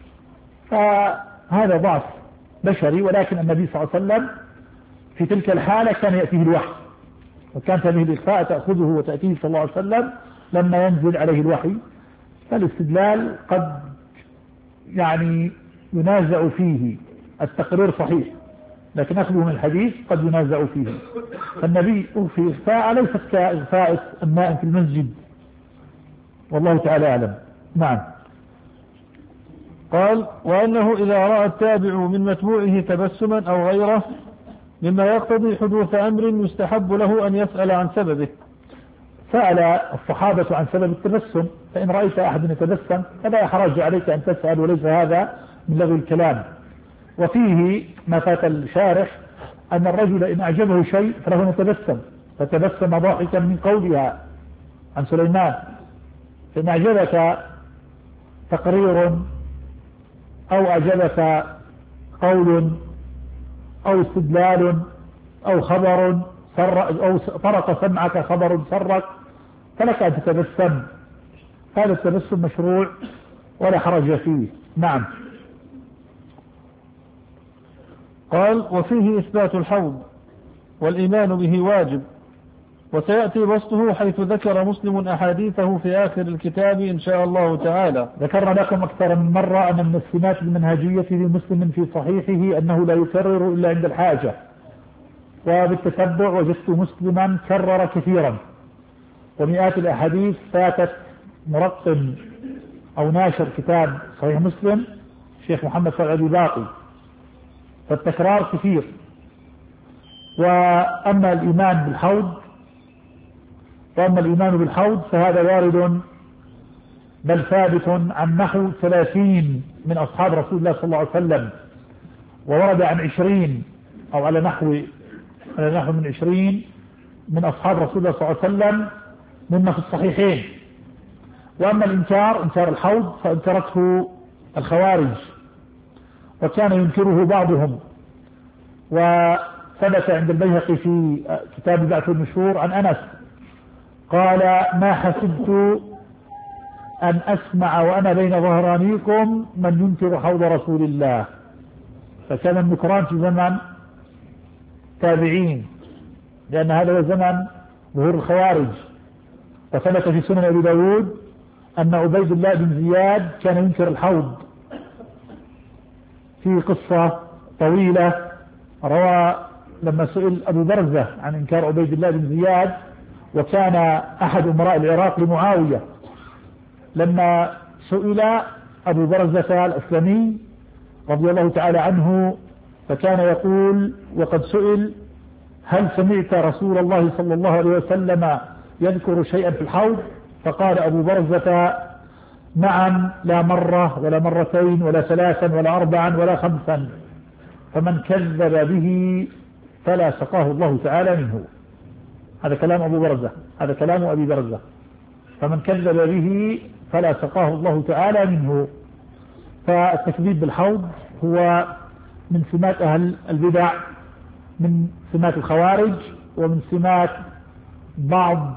فهذا ضعف بشري، ولكن النبي صلى الله عليه وسلم في تلك الحالة كان يأتيه الوحي، وكانت هذه الإغفاء تأخذه وتأتيه صلى الله عليه وسلم لما ينزل عليه الوحي. فالاستدلال قد يعني ينازع فيه، التقرير صحيح لكن أخذه من الحديث قد ينازع فيه. فالنبي أغفي إغفاء ليست كإغفاء النائم في المسجد، والله تعالى أعلم. نعم. قال وأنه إذا رأى التابع من متبوعه تبسما أو غيره مما يقتضي حدوث أمر يستحب له أن يسأل عن سببه. سأل الصحابة عن سبب التبسم، فإن رأيت أحد يتبسم فلا حرج عليك أن تسأل، وليس هذا من لغو الكلام. وفيه ما فات الشارح أن الرجل إن أعجبه شيء فله يتبسم، فتبسم ضاحكا من قولها عن سليمان. فإن أعجبك تقرير أو أعجبك قول أو استدلال أو خبر سر أو طرق سمعك خبر سرك فلك أن تتبسم، هذا التبسم مشروع ولا حرج فيه. نعم. قال وفيه إثبات الحوض والإيمان به واجب، وسيأتي بسطه حيث ذكر مسلم أحاديثه في آخر الكتاب إن شاء الله تعالى. ذكرنا لكم أكثر من مرة أن من السمات المنهجية لمسلم في صحيحه أنه لا يكرر إلا عند الحاجة، وبالتتبع وجدت مسلما كرر كثيرا، ومئات الأحاديث فاتت مرقم أو ناشر كتاب صحيح مسلم الشيخ محمد سعد الباقي، فالتكرار كثير. وأما الإيمان بالحوض وأما الإيمان بالحوض فهذا وارد بل ثابت عن نحو ثلاثين من أصحاب رسول الله صلى الله عليه وسلم، وورد عن عشرين أو على نحو على نحو من عشرين من أصحاب رسول الله صلى الله عليه وسلم مما في الصحيحين. وأما الإنكار إنكار الحوض فأنكرته الخوارج، وكان ينكره بعضهم، وثبت عند البيهقي في كتاب بعث النشور عن أنس قال ما حسبت أن أسمع وأنا بين ظهرانيكم من ينكر حوض رسول الله. فكان النكران في زمن تابعين، لأن هذا هو زمن ظهور الخوارج. وثبت في سنن أبي داود أن عبيد الله بن زياد كان ينكر الحوض، في قصة طويلة روى لما سئل أبو برزة عن إنكار عبيد الله بن زياد، وكان أحد أمراء العراق لمعاوية، لما سئل أبو برزة الأسلمي رضي الله تعالى عنه فكان يقول وقد سئل هل سمعت رسول الله صلى الله عليه وسلم يذكر شيئا في الحوض؟ فقال أبو برزة نعم، لا مرة ولا مرتين ولا ثلاثا ولا أربعا ولا خمسا، فمن كذب به فلا سقاه الله تعالى منه. هذا كلام أبو برزة، هذا كلام أبي برزة، فمن كذب به فلا سقاه الله تعالى منه. فالتكذيب بالحوض هو من سمات أهل البدع، من سمات الخوارج، ومن سمات بعض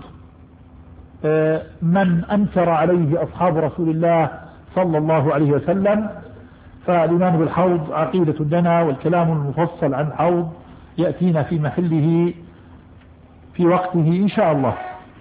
من أنكر عليه أصحاب رسول الله صلى الله عليه وسلم. فالإيمان بالحوض عقيدة لنا، والكلام المفصل عن الحوض يأتينا في محله في وقته إن شاء الله.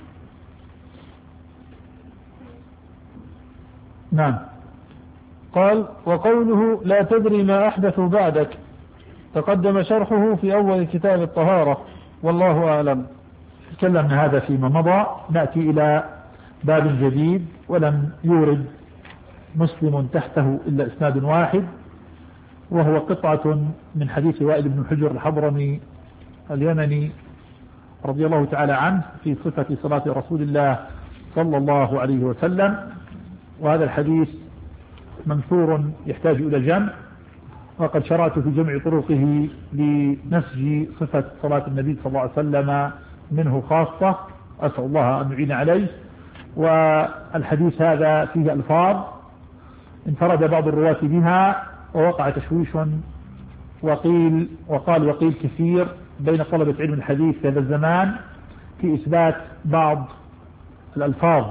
نعم. قال وقوله لا تدري ما أحدثوا بعدك تقدم شرحه في أول كتاب الطهارة، والله أعلم. تكلمنا هذا فيما مضى. نأتي إلى باب جديد ولم يورد مسلم تحته إلا إسناد واحد، وهو قطعة من حديث وائل بن حجر الحضرمي اليمني رضي الله تعالى عنه في صفة صلاة رسول الله صلى الله عليه وسلم. وهذا الحديث منثور يحتاج إلى جمع، وقد شرعت في جمع طرقه لنسج صفة صلاة النبي صلى الله عليه وسلم منه خاصة، أسأل الله أن يعين عليه. والحديث هذا فيه ألفاظ انفرد بعض الرواة بها ووقع تشويش، وقيل وقال وقيل كثير بين طلبة علم الحديث في هذا الزمان في إثبات بعض الألفاظ.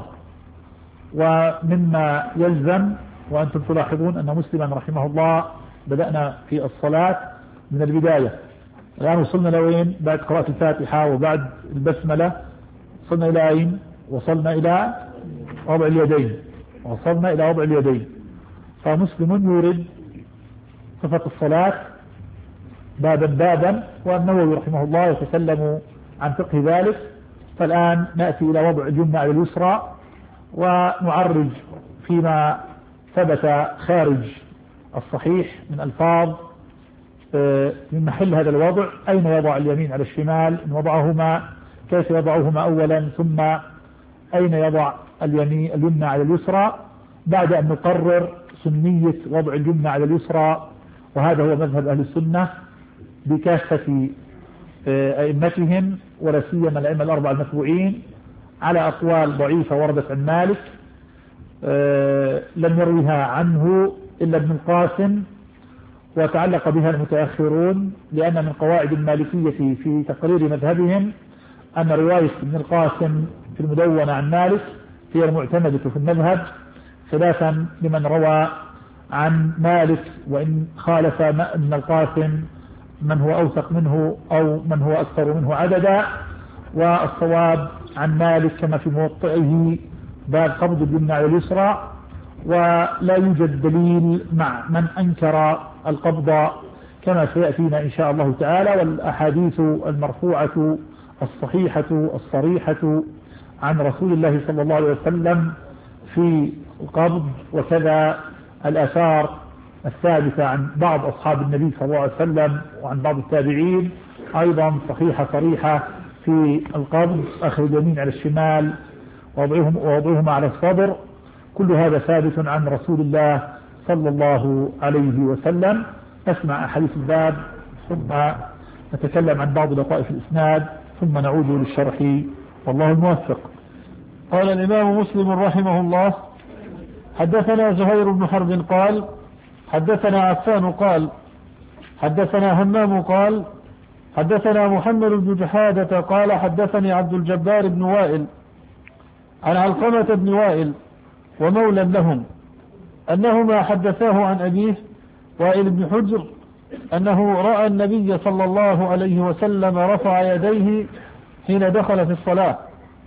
ومما يلزم وأنتم تلاحظون أن مسلما رحمه الله بدأنا في الصلاة من البداية. الآن وصلنا لوين؟ بعد قراءة الفاتحة وبعد البسملة وصلنا إلى أين؟ وصلنا إلى وضع اليدين وصلنا إلى وضع اليدين. فمسلم يورد صفة الصلاة بابا بابا، والنووي رحمه الله يتكلم عن فقه ذلك. فالآن نأتي إلى وضع اليمنى على اليسرى، ونعرج فيما ثبت خارج الصحيح من ألفاظ من محل هذا الوضع. أين يضع اليمين على الشمال إن وضعهما، كيف يضعهما أولا، ثم أين يضع اليمين اليمنى على اليسرى، بعد أن نقرر سنية وضع اليمنى على اليسرى. وهذا هو مذهب أهل السنة بكافة أئمتهم، ولا سيما الأئمة الأربعة المتبوعين، على أقوال ضعيفة وردت عن مالك لم يرويها عنه إلا ابن القاسم، وتعلق بها المتأخرون، لأن من قواعد المالكية في تقرير مذهبهم أن رواية ابن القاسم في المدونة عن مالك هي المعتمدة في المذهب، خلافا لمن روى عن مالك وإن خالف ابن القاسم من هو أوثق منه أو من هو أكثر منه عددا. والصواب عن مالك كما في موطئه باب قبض اليمنى على اليسرى، ولا يوجد دليل مع من أنكر القبض كما سيأتينا إن شاء الله تعالى. والأحاديث المرفوعة الصحيحة الصريحة عن رسول الله صلى الله عليه وسلم في القبض، وكذا الآثار الثابتة عن بعض أصحاب النبي صلى الله عليه وسلم وعن بعض التابعين أيضا صحيحة صريحة في القبض، أخذ اليمين على الشمال ووضعهما على الصدر. كل هذا ثابت عن رسول الله صلى الله عليه وسلم. نسمع أحاديث الباب ثم نتكلم عن بعض لطائف الإسناد ثم نعود للشرح، والله الموفق. قال الإمام مسلم رحمه الله: حدثنا زهير بن حرب قال حدثنا عفان قال حدثنا همام قال حدثنا محمد بن جحادة قال حدثني عبد الجبار بن وائل عن علقمة بن وائل ومولى لهم أنهما حدثاه عن أبيه وائل بن حجر أنه رأى النبي صلى الله عليه وسلم رفع يديه حين دخل في الصلاة،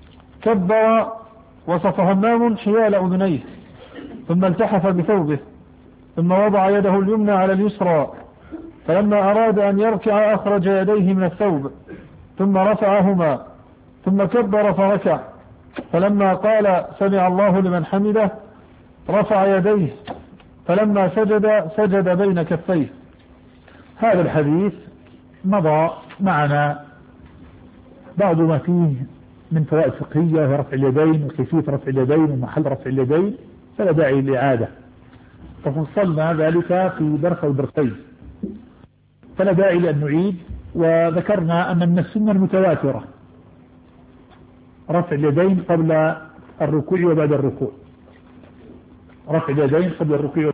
كبر وصف همام حيال أذنيه ثم التحف بثوبه، ثم وضع يده اليمنى على اليسرى، فلما أراد أن يركع أخرج يديه من الثوب ثم رفعهما، ثم كبر فركع، فلما قال سمع الله لمن حمده رفع يديه، فلما سجد سجد بين كفيه. هذا الحديث مضى معنا بعض ما فيه من فوائد فقهية ورفع اليدين وكيفية رفع اليدين ومحل رفع اليدين، فلا داعي للإعادة، تفصلنا ذلك في درس الدرسين فلا داعي لأن نعيد. وذكرنا أن من السنة المتواترة رفع اليدين قبل الركوع وبعد الركوع، رفع اليدين قبل الركوع.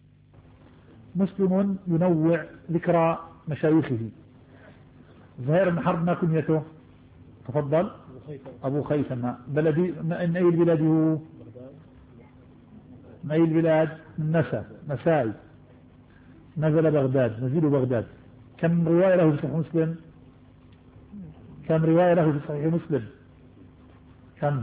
مسلم ينوع ذكر مشايخه. زهير بن حرب ما كنيته؟ تفضل. أبو خيثمة. بلدي من أي البلاد هو؟ من أي البلاد؟ من نسا نسائي، نزل بغداد، نزيل بغداد. كم رواية له في صحيح مسلم؟ كم رواية له في صحيح مسلم؟ كم؟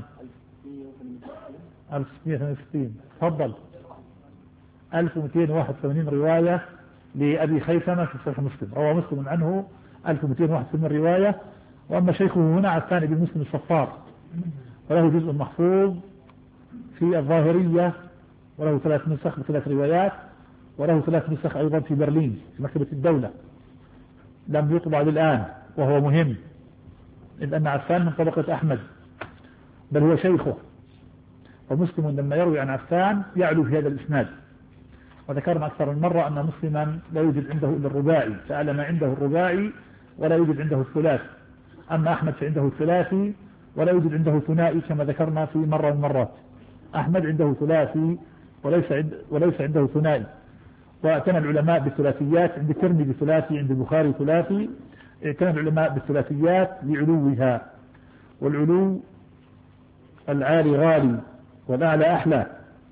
ألف وستمائة وثمانية وستين. تفضل. ألف ومئتين وواحد وثمانين رواية لأبي خيثمة في صحيح مسلم، روى مسلم عنه ألف ومئتين وواحد وثمانين رواية، وأما شيخه هنا عفان بن مسلم الصفار، وله جزء محفوظ في الظاهرية، وله ثلاث نسخ بثلاث روايات، وله ثلاث نسخ أيضا في برلين في مكتبة الدولة لم يطبع الآن، وهو مهم إذ أن عفان من طبقة أحمد بل هو شيخه. ومسلم لما يروي عن عفان يعلو في هذا الإسناد، وذكرنا أكثر من مرة أن مسلما لا يوجد عنده إلا الرباعي، سأل ما عنده الرباعي ولا يوجد عنده الثلاثي. أما أحمد فعنده الثلاثي ولا يوجد عنده ثنائي كما ذكرنا في مرة من المرات. أحمد عنده ثلاثي وليس عند وليس عنده ثنائي. واعتنى العلماء بالثلاثيات، عند الترمذي ثلاثي، عند البخاري ثلاثي. اعتنى العلماء بالثلاثيات لعلوها، والعلو العالي غالي والأعلى أحلى.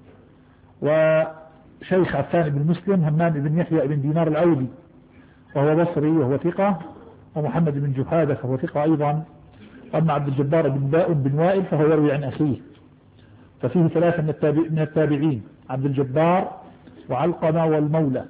وشيخ عفان بن مسلم همام بن يحيى بن دينار العودي، وهو بصري وهو ثقة، ومحمد بن جحادة فهو ثقة أيضا. أما عبد الجبار بن باء بن وائل فهو يروي عن أخيه، ففيه ثلاثة من التابعين، عبد الجبار وعلقمة والمولى.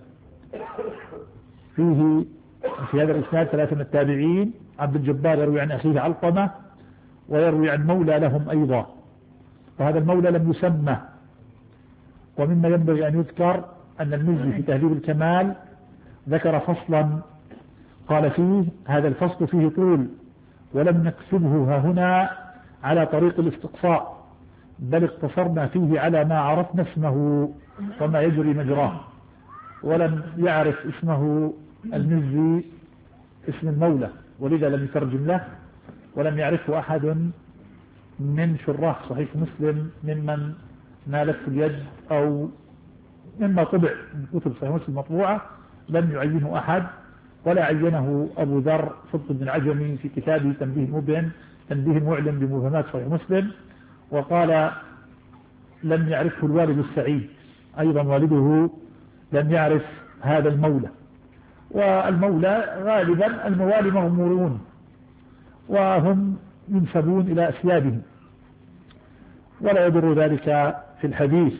فيه في هذا الإسناد ثلاثة من التابعين، عبد الجبار يروي عن أخيه علقمة، ويروي عن مولى لهم أيضا، وهذا المولى لم يسمى. ومما ينبغي أن يذكر أن المزي في تهذيب الكمال ذكر فصلا قال فيه هذا الفصل فيه طول، ولم نكتبه هنا على طريق الاستقصاء، بل اقتصرنا فيه على ما عرفنا اسمه وما يجري مجراه، ولم يعرف اسمه المزي اسم المولى، ولذا لم يترجم له، ولم يعرفه أحد من شراح صحيح مسلم ممن نالته اليد أو مما طبع من كتب صحيح مسلم مطبوعة، لم يعينه أحد، ولا عينه أبو ذر صدق بن العجمي في كتابه تنبيه المبين تنبيه المعلم بمبهمات صحيح مسلم، وقال لم يعرفه الوالد السعيد، أيضا والده لم يعرف هذا المولى. والمولى غالبا الموالي مغمورون وهم ينسبون إلى أسيادهم، ولا يضر ذلك في الحديث.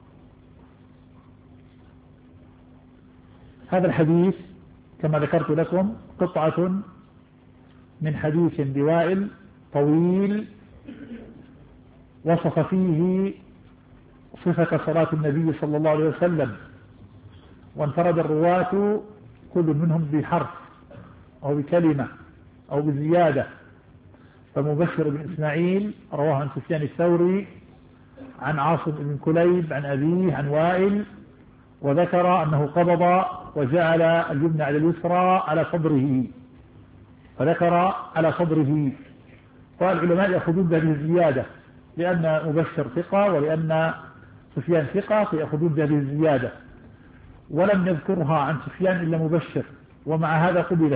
هذا الحديث كما ذكرت لكم قطعة من حديث لوائل طويل وصف فيه صفة صلاة النبي صلى الله عليه وسلم، وانفرد الرواة كل منهم بحرف أو بكلمة أو بزيادة. فمبشر بن إسماعيل رواه عن سفيان الثوري عن عاصم بن كليب عن أبيه عن وائل، وذكر أنه قبض وجعل اليمنى على اليسرى على صدره، فذكر على صدره. والعلماء يأخذون بهذه الزيادة لأن مبشر ثقة ولأن سفيان ثقة، فيأخذون بهذه الزيادة، ولم يذكرها عن سفيان إلا مبشر، ومع هذا قبلت.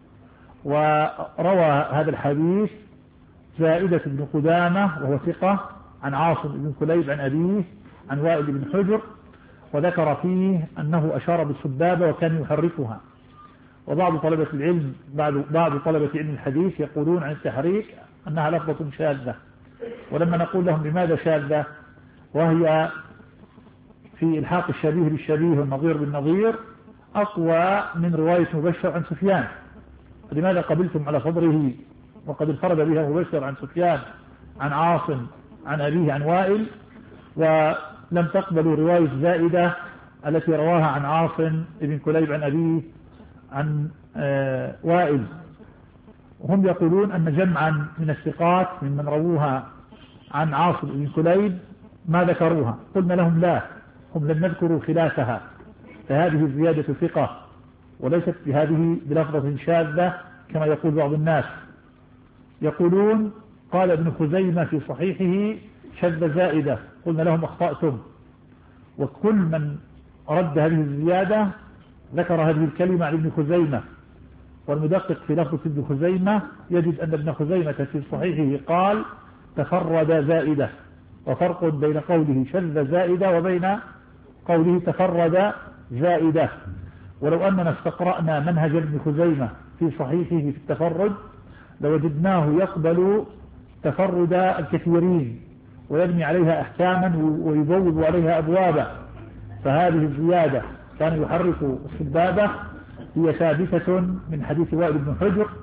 وروى هذا الحديث زائدة بن قدامة وهو ثقة عن عاصم بن كليب عن أبيه عن وائل بن حجر، وذكر فيه أنه أشار بالسبابة وكان يحركها. وبعض طلبة العلم بعض بعض طلبة علم الحديث يقولون عن التحريك أنها لفظة شاذة، ولما نقول لهم لماذا شاذة وهي في إلحاق الشبيه بالشبيه والنظير بالنظير أقوى من رواية مبشر عن سفيان، لماذا قبلتم على صدره وقد انفرد بها مبشر عن سفيان عن عاصم عن أبيه عن وائل، ولم تقبلوا رواية زائدة التي رواها عن عاصم بن كليب عن أبيه عن آه وائل. وهم يقولون أن جمعا من الثقات ممن رووها عن عاصم بن كليب ما ذكروها، قلنا لهم لا، هم لم يذكروا خلافها، فهذه الزيادة ثقة وليست بهذه بلفظة شاذة كما يقول بعض الناس. يقولون قال ابن خزيمة في صحيحه شذ زائدة، قلنا لهم أخطأتم، وكل من رد هذه الزيادة ذكر هذه الكلمة عن ابن خزيمة، والمدقق في لفظة ابن خزيمة يجد أن ابن خزيمة في صحيحه قال تفرد زائدة، وفرق بين قوله شذ زائدة وبين قوله تفرد زائدة. ولو أننا استقرأنا منهج ابن خزيمة في صحيحه في التفرد لوجدناه يقبل تفرد الكثيرين ويبني عليها أحكاما ويبوب عليها أبوابا، فهذه الزيادة كان يحرك السبابة هي ثابتة من حديث وائل بن حجر،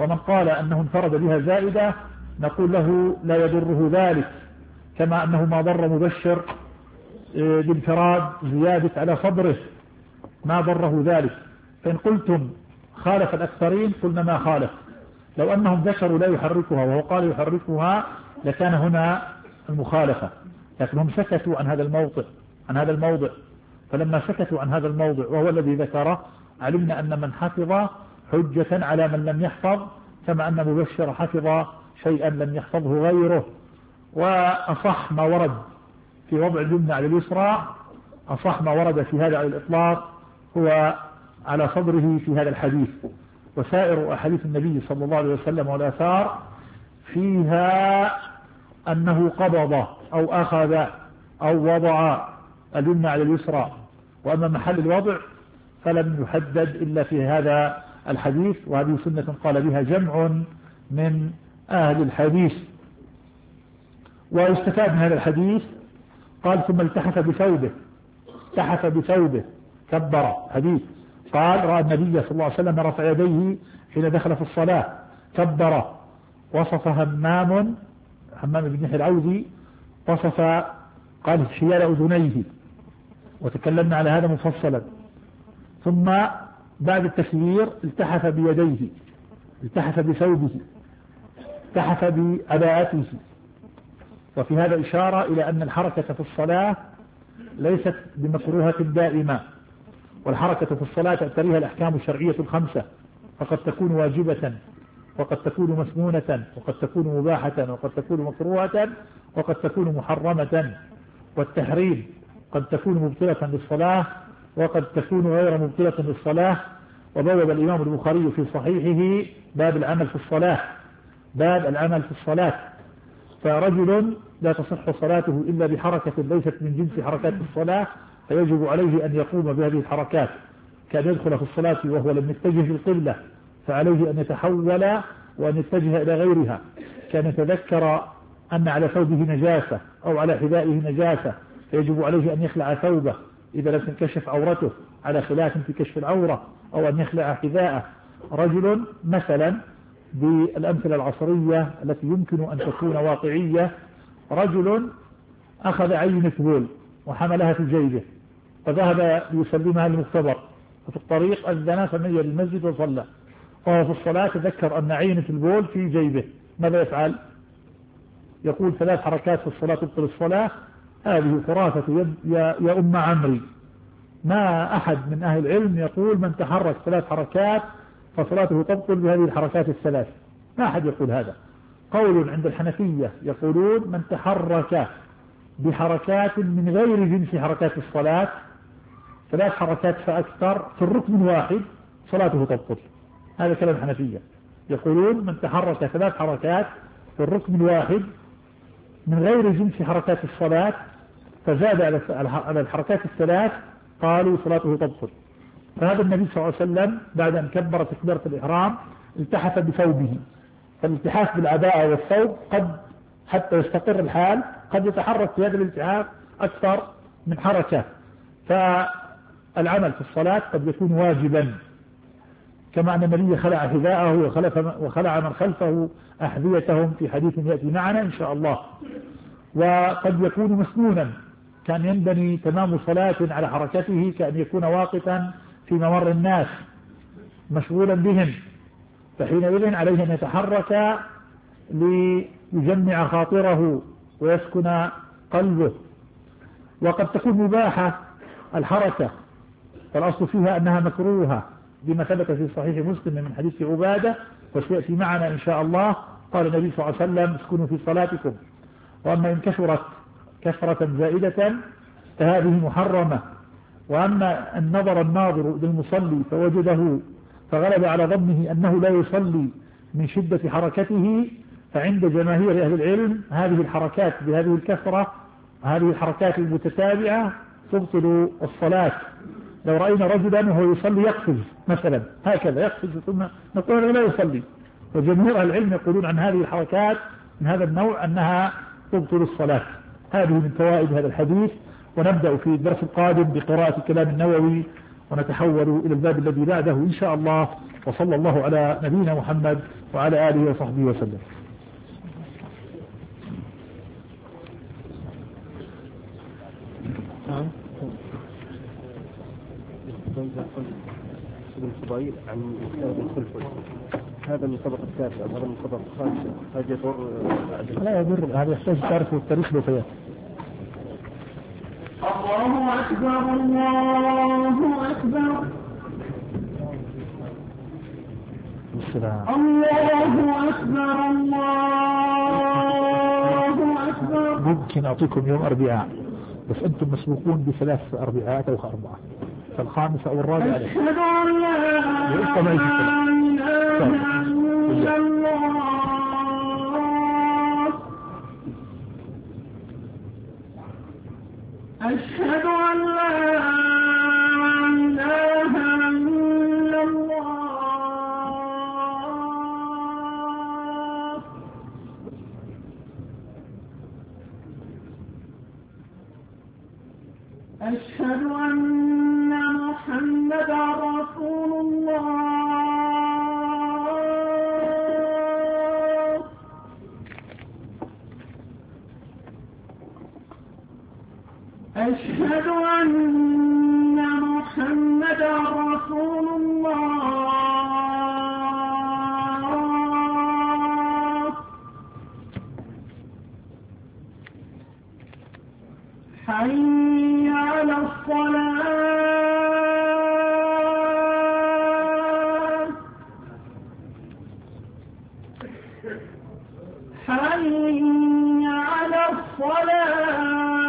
ومن قال أنه انفرد بها زائدة نقول له لا يضره ذلك، كما أنه ما ضر مبشر بانفراد زيادة على صدره، ما ضره ذلك. فإن قلتم خالف الأكثرين قلنا ما خالف، لو أنهم ذكروا لا يحركها وهو قال يحركها لكان هنا المخالفة، لكنهم سكتوا عن هذا الموضع عن هذا الموضع فلما سكتوا عن هذا الموضع وهو الذي ذكره علمنا أن من حفظ حجة على من لم يحفظ، كما أن مبشر حفظ شيئا لم يحفظه غيره. وأصح ما ورد في وضع اليمنى على اليسرى، أصح ما ورد في هذا على الإطلاق هو على صدره في هذا الحديث، وسائر أحاديث النبي صلى الله عليه وسلم والآثار فيها أنه قبض أو أخذ أو وضع اليمنى على اليسرى، وأما محل الوضع فلم يحدد إلا في هذا الحديث، وهذه سنة قال بها جمع من أهل الحديث. ويستفاد من هذا الحديث قال ثم التحف بثوبه التحف بثوبه كبر حديث، قال رأى النبي صلى الله عليه وسلم رفع يديه حين دخل في الصلاة كبر. وصف همام همام بن يحيى العوزي وصف قال حيال أذنيه، وتكلمنا على هذا مفصلا. ثم بعد التكبير التحف بيديه التحف بثوبه التحف بأباءته. وفي هذا إشارة إلى أن الحركة في الصلاة ليست بمكروهة دائمة، والحركة في الصلاة تأتيها الأحكام الشرعية الخمسة، فقد تكون واجبة وقد تكون مسنونة وقد تكون مباحة وقد تكون مكروهة وقد تكون محرمة. والتحريم قد تكون مبطلة للصلاة وقد تكون غير مبطلة للصلاة. وبوب الإمام البخاري في صحيحه باب العمل في الصلاة باب العمل في الصلاة فرجل لا تصح صلاته إلا بحركة ليست من جنس حركات الصلاة فيجب عليه أن يقوم بهذه الحركات، كان يدخل في الصلاة وهو لم يتجه للقبلة فعليه أن يتحول وأن يتجه إلى غيرها، كان يتذكر أن على ثوبه نجاسة أو على حذائه نجاسة فيجب عليه أن يخلع ثوبه إذا لم تنكشف عورته على خلاف في كشف العورة، أو أن يخلع حذاءه. رجل مثلا بالأمثلة العصرية التي يمكن أن تكون واقعية، رجل أخذ عينة بول وحملها في جيبه فذهب ليسلمها للمختبر، وفي الطريق أذن فمن للمسجد وصلى، وهو في الصلاة تذكر أن عينة البول في جيبه، ماذا يفعل؟ يقول ثلاث حركات في الصلاة تبطل الصلاة. هذه خرافة يا, يا أم عمري، ما أحد من أهل العلم يقول من تحرك ثلاث حركات فصلاته تبطل بهذه الحركات الثلاث، ما أحد يقول هذا. قول عند الحنفية يقولون من تحرك بحركات من غير جنس حركات الصلاة ثلاث حركات فأكثر في الركن واحد صلاته تبطل، هذا كلام الحنفية. يقولون من تحرك ثلاث حركات في الركن الواحد من غير جنس حركات الصلاة فزاد على الحركات الثلاث قالوا صلاته تبطل. فهذا النبي صلى الله عليه وسلم بعد أن كبر تكبيرة الإحرام التحف بثوبه، فالالتحاف بالعباءة والثوب قد حتى يستقر الحال قد يتحرك في هذا الالتحاف أكثر من حركة، فالعمل في الصلاة قد يكون واجبا، كما أن النبي خلع حذاءه وخلع من خلفه أحذيتهم في حديث يأتي معنا إن شاء الله. وقد يكون مسنونا، كان ينبني تمام صلاة على حركته كأن يكون واقفا في ممر الناس مشغولا بهم، فحينئذ عليه أن يتحرك ليجمع خاطره ويسكن قلبه. وقد تكون مباحة الحركة، فالأصل فيها أنها مكروهة بما ثبت في صحيح مسلم من حديث عبادة وسيأتي معنا إن شاء الله. قال النبي صلى الله عليه وسلم اسكنوا في صلاتكم، وأما إن كثرت كثرة زائدة فهذه محرمة. وأما أن نظر الناظر للمصلي فوجده فغلب على ظنه أنه لا يصلي من شدة حركته، فعند جماهير أهل العلم هذه الحركات بهذه الكثرة هذه الحركات المتتابعة تبطل الصلاة. لو رأينا رجلا وهو يصلي يقفز مثلا هكذا يقفز ثم نقول لا يصلي، وجمهور أهل العلم يقولون عن هذه الحركات من هذا النوع أنها تبطل الصلاة. هذه من فوائد هذا الحديث، ونبدأ في الدرس القادم بقراءة كلام النووي ونتحول إلى الباب الذي بعده إن شاء الله. وصلى الله على نبينا محمد وعلى آله وصحبه وسلم. الفضائل عن كتاب الفلفل، هذا من طبق التاسع وهذا من طبق الخامس، هذا يضر؟ لا يضر، هذا يحتاج تعرفه التاريخ الوفيات. الله أكبر الله أكبر السلام. الله أكبر الله أكبر. ممكن أعطيكم يوم أربعاء بس أنتم مسبوقون بثلاث أربعات أو أربعة، فالخامسة أو الرابعة. أشهد أن لا إله إلا الله. أشهد أن لا إله إلا الله. أشهد أن محمدا رسول الله. أشهد أن محمدا رسول الله. حي على الصلاة. حي على الصلاة.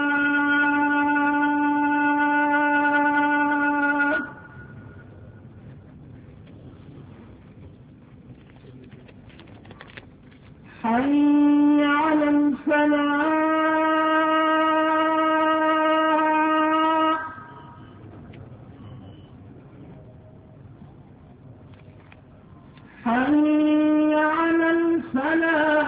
حي على الفلاح. حي على الفلاح.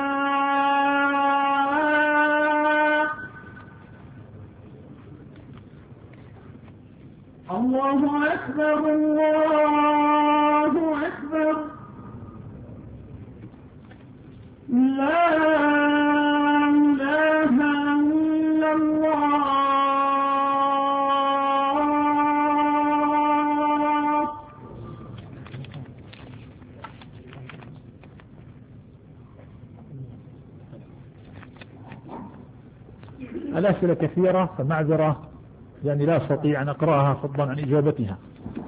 الله أكبر الله أكبر. لا إله إلا الله. الأسئلة كثيرة فمعذرة، يعني لا أستطيع أن أقرأها فضلا عن إجابتها.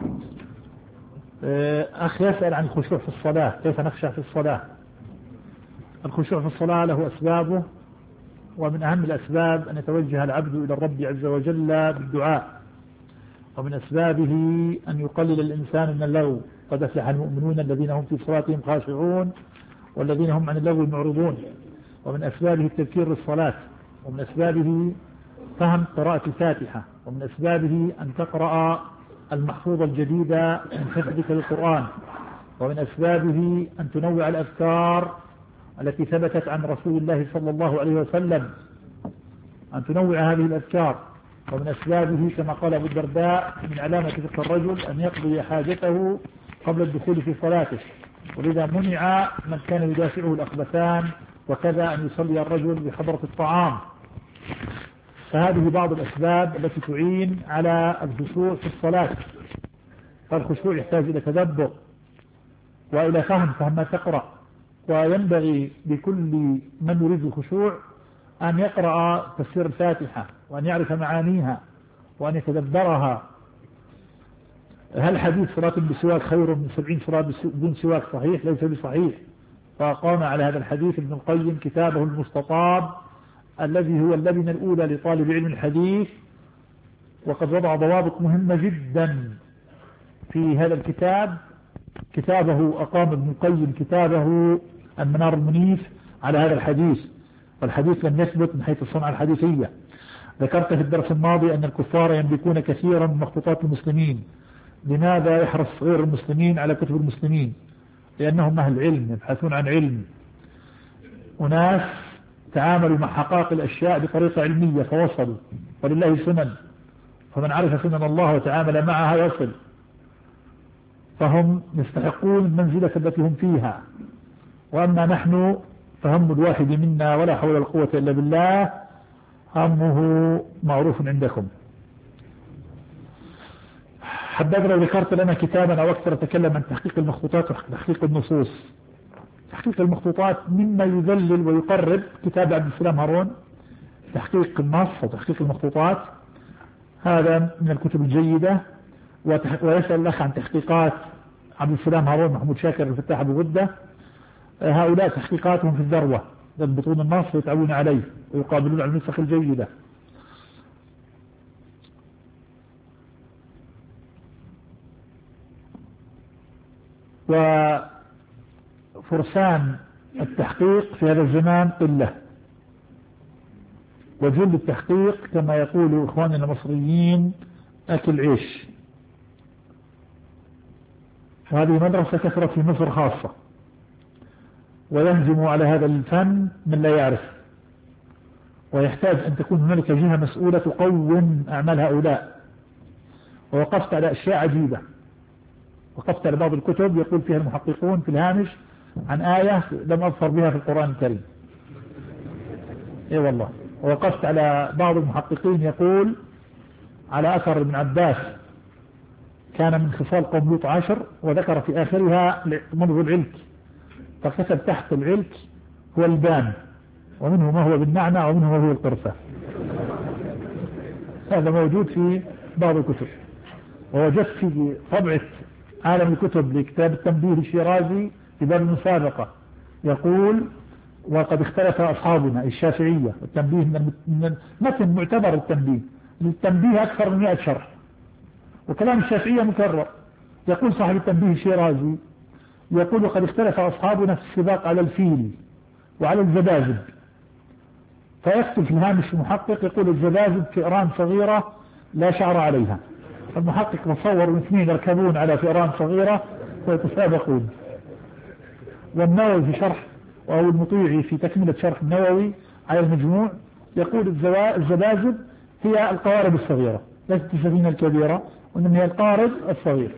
أخ يسأل عن الخشوع في الصلاة، كيف نخشع في الصلاة؟ الخشوع في الصلاة له أسبابه، ومن أهم الأسباب أن يتوجه العبد إلى الرب عز وجل بالدعاء، ومن أسبابه أن يقلل الإنسان من اللغو. قد أفلح المؤمنون الذين هم في صلاتهم خاشعون والذين هم عن اللغو معرضون. ومن أسبابه التذكير للصلاة، ومن أسبابه فهم قراءة الفاتحة، ومن أسبابه أن تقرأ المحفوظة الجديدة من حفظك للقرآن، ومن أسبابه أن تنوع الأذكار التي ثبتت عن رسول الله صلى الله عليه وسلم، أن تنوع هذه الأذكار. ومن أسبابه كما قال أبو الدرداء من علامة فقه الرجل أن يقضي حاجته قبل الدخول في صلاته، ولذا منع من كان يدافعه الأخبثان، وكذا أن يصلي الرجل بحضرة الطعام. فهذه بعض الأسباب التي تعين على الخشوع في الصلاة. فالخشوع يحتاج إلى تدبر وإلى فهم فهم ما تقرأ، وينبغي لكل من يريد الخشوع أن يقرأ تفسير الفاتحة وأن يعرف معانيها وأن يتدبرها. هل حديث صلاة بسواك خير من سبعين صلاة بدون سواك صحيح؟ ليس بصحيح. فقام على هذا الحديث ابن القيم كتابه المستطاب الذي هو اللبنة الأولى لطالب علم الحديث، وقد وضع ضوابط مهمة جدا في هذا الكتاب. كتابه أقام ابن القيم كتابه المنار المنيف على هذا الحديث، والحديث لم يثبت من حيث الصنعة الحديثية. ذكرت في الدرس الماضي أن الكفار يملكون كثيرا من مخطوطات المسلمين. لماذا يحرص غير المسلمين على كتب المسلمين؟ لأنهم أهل علم، يبحثون عن علم، أناس تعاملوا مع حقائق الأشياء بطريقة علمية فوصلوا، ولله سنن. فمن عرف سنن الله وتعامل معها يصل، فهم يستحقون المنزلة التي هم فيها. وأما نحن فهم الواحد منا ولا حول ولا قوة إلا بالله همه معروف عندكم. حبذا لو ذكرت لنا كتابا أو أكثر أتكلم عن تحقيق المخطوطات وتحقيق النصوص. تحقيق المخطوطات مما يذلل ويقرب كتاب عبد السلام هارون تحقيق النص وتحقيق المخطوطات، هذا من الكتب الجيدة. ويسأل الأخ عن تحقيقات عبد السلام هارون محمود شاكر الفتاح أبو غدة، هؤلاء تحقيقاتهم في الذروة، يضبطون النص ويتعبون عليه ويقابلون على النسخ الجيدة. وفرسان التحقيق في هذا الزمان قلة، وجل التحقيق كما يقول إخواننا المصريين أكل عيش. هذه مدرسة كثرت في مصر خاصة، ويهجم على هذا الفن من لا يعرف، ويحتاج أن تكون هنالك جهة مسؤولة تقوم أعمال هؤلاء. ووقفت على أشياء عجيبة، وقفت على بعض الكتب يقول فيها المحققون في الهامش عن آية لم أظفر بها في القرآن الكريم. اي والله. ووقفت على بعض المحققين يقول على أثر ابن عباس كان من خصال قوم لوط عشر، وذكر في آخرها منذ العلك، فكتب تحت العلك هو البان، ومنه ما هو بالنعنع ومنه ما هو القرفة. هذا موجود في بعض الكتب. ووجدت في طبعة عالم الكتب لكتاب التنبيه الشيرازي في باب المسابقة يقول وقد اختلف أصحابنا الشافعية، التنبيه من متن معتبر التنبيه، للتنبيه أكثر من مئة شرح، وكلام الشافعية مكرر. يقول صاحب التنبيه الشيرازي يقول وقد اختلف أصحابنا في السباق على الفيل وعلى الزبازب، فيكتب في الهامش المحقق يقول الزبازب فئران صغيرة لا شعر عليها. المحقق مصور اثنين يركبون على فئران صغيرة ويتسابقون. والنووي في شرح أو المطيعي في تكملة شرح النووي على المجموع يقول الزبازب هي القوارب الصغيرة، ليست السفينة الكبيرة، وإنما هي القارب الصغير.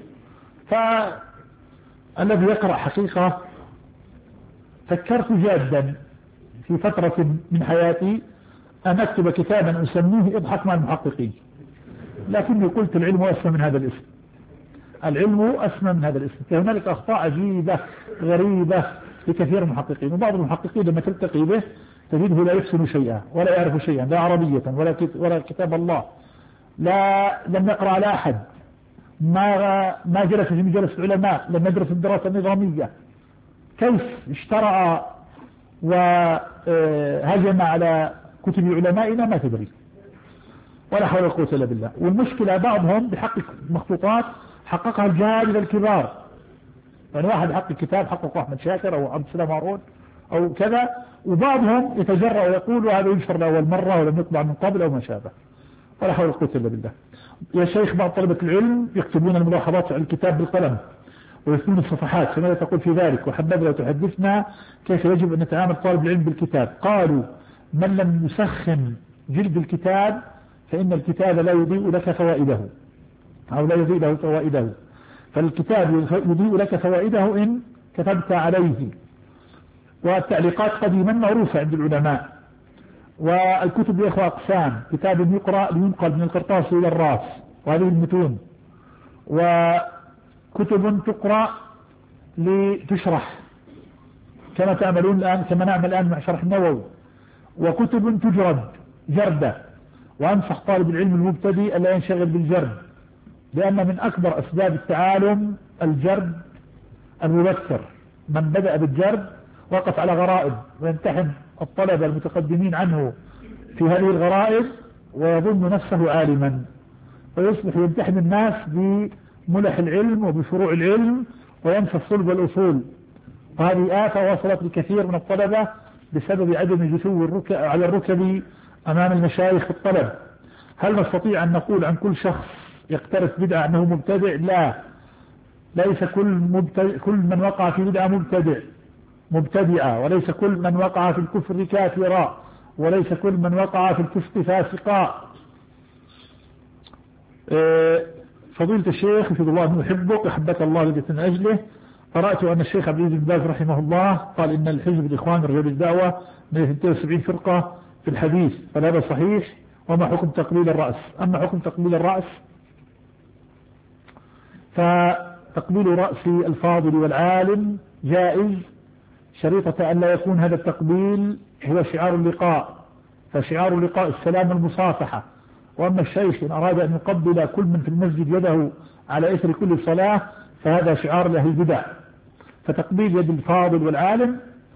فالذي يقرأ حقيقة فكرت جادا في فترة من حياتي أن أكتب كتابا أسميه اضحك مع المحققين، لكني قلت العلم أسمى من هذا الاسم، العلم أسمى من هذا الاسم. فهنالك أخطاء عجيبة غريبة لكثير من المحققين، وبعض المحققين لما تلتقي به تجده لا يحسن شيئا ولا يعرف شيئا، لا عربية ولا ولا كتاب الله، لا لم يقرأ على أحد، ما ما جلس في مجلس العلماء، لم يدرس الدراسة النظامية، كيف اشترى وهجم على كتب علمائنا ما تدري، ولا حول ولا قوة إلا بالله. والمشكلة بعضهم بحقق مخطوطات حققها الجهال الكبار، يعني واحد حقق كتاب حققه أحمد شاكر أو عبد السلام هارون أو كذا، وبعضهم يتجرأ ويقول هذا ينشر لأول مرة ولم يطبع من قبل أو ما شابه، ولا حول ولا قوة إلا بالله. يا شيخ بعض طلبة العلم يكتبون الملاحظات على الكتاب بالقلم ويثنون الصفحات، فماذا تقول في ذلك؟ وحبذا لو تحدثنا كيف يجب أن يتعامل طالب العلم بالكتاب. قالوا من لم يسخن جلد الكتاب فإن الكتاب لا يضيء لك فوائده أو لا يضيء له فوائده، فالكتاب يضيء لك فوائده إن كتبت عليه. والتعليقات قديما معروفة عند العلماء. والكتب يا إخوة أقسام، كتاب يقرأ لينقل من القرطاس إلى الراس وهذه المتون، وكتب تقرأ لتشرح كما تعملون الآن، كما نعمل الآن مع شرح النووي، وكتب تجرد جردة. وأنصح طالب العلم المبتدئ ألا ينشغل بالجرد، لأن من أكبر أسباب التعالم الجرد المبكر. من بدأ بالجرد وقف على غرائب، ويمتحن الطلبة المتقدمين عنه في هذه الغرائب ويظن نفسه عالما، ويصبح يمتحن الناس بملح العلم وبفروع العلم وينسى الصلب والأصول. وهذه آفة وصلت لكثير من الطلبة بسبب عدم جثو الركب على الركب أمام المشايخ في الطلب. هل نستطيع أن نقول عن كل شخص يقترف بدعة أنه مبتدع؟ لا، ليس كل, مبتدع كل من وقع في بدعة مبتدع مبتدعة، وليس كل من وقع في الكفر كافرا، وليس كل من وقع في الفسق فاسقا. فضيلة الشيخ يفيد الله أنه يحبك أحبك الله لجة من أجله. قرأت أن الشيخ عبد العزيز بن باز رحمه الله قال إن الحزب الإخوان رجال الدعوة من اثنتين وسبعين فرقة في الحديث، فهذا صحيح؟ وما حكم تقليل الرأس؟ أما حكم تقليل الرأس فتقليل رأس الفاضل والعالم جائز، شريطة أن لا يكون هذا التقبيل هو شعار اللقاء، فشعار اللقاء السلام المصافحة. وأما الشيخ إن أراد أن يقبل كل من في المسجد يده على إثر كل صلاة فهذا شعار له البدع. فتقبيل يد الفاضل والعالم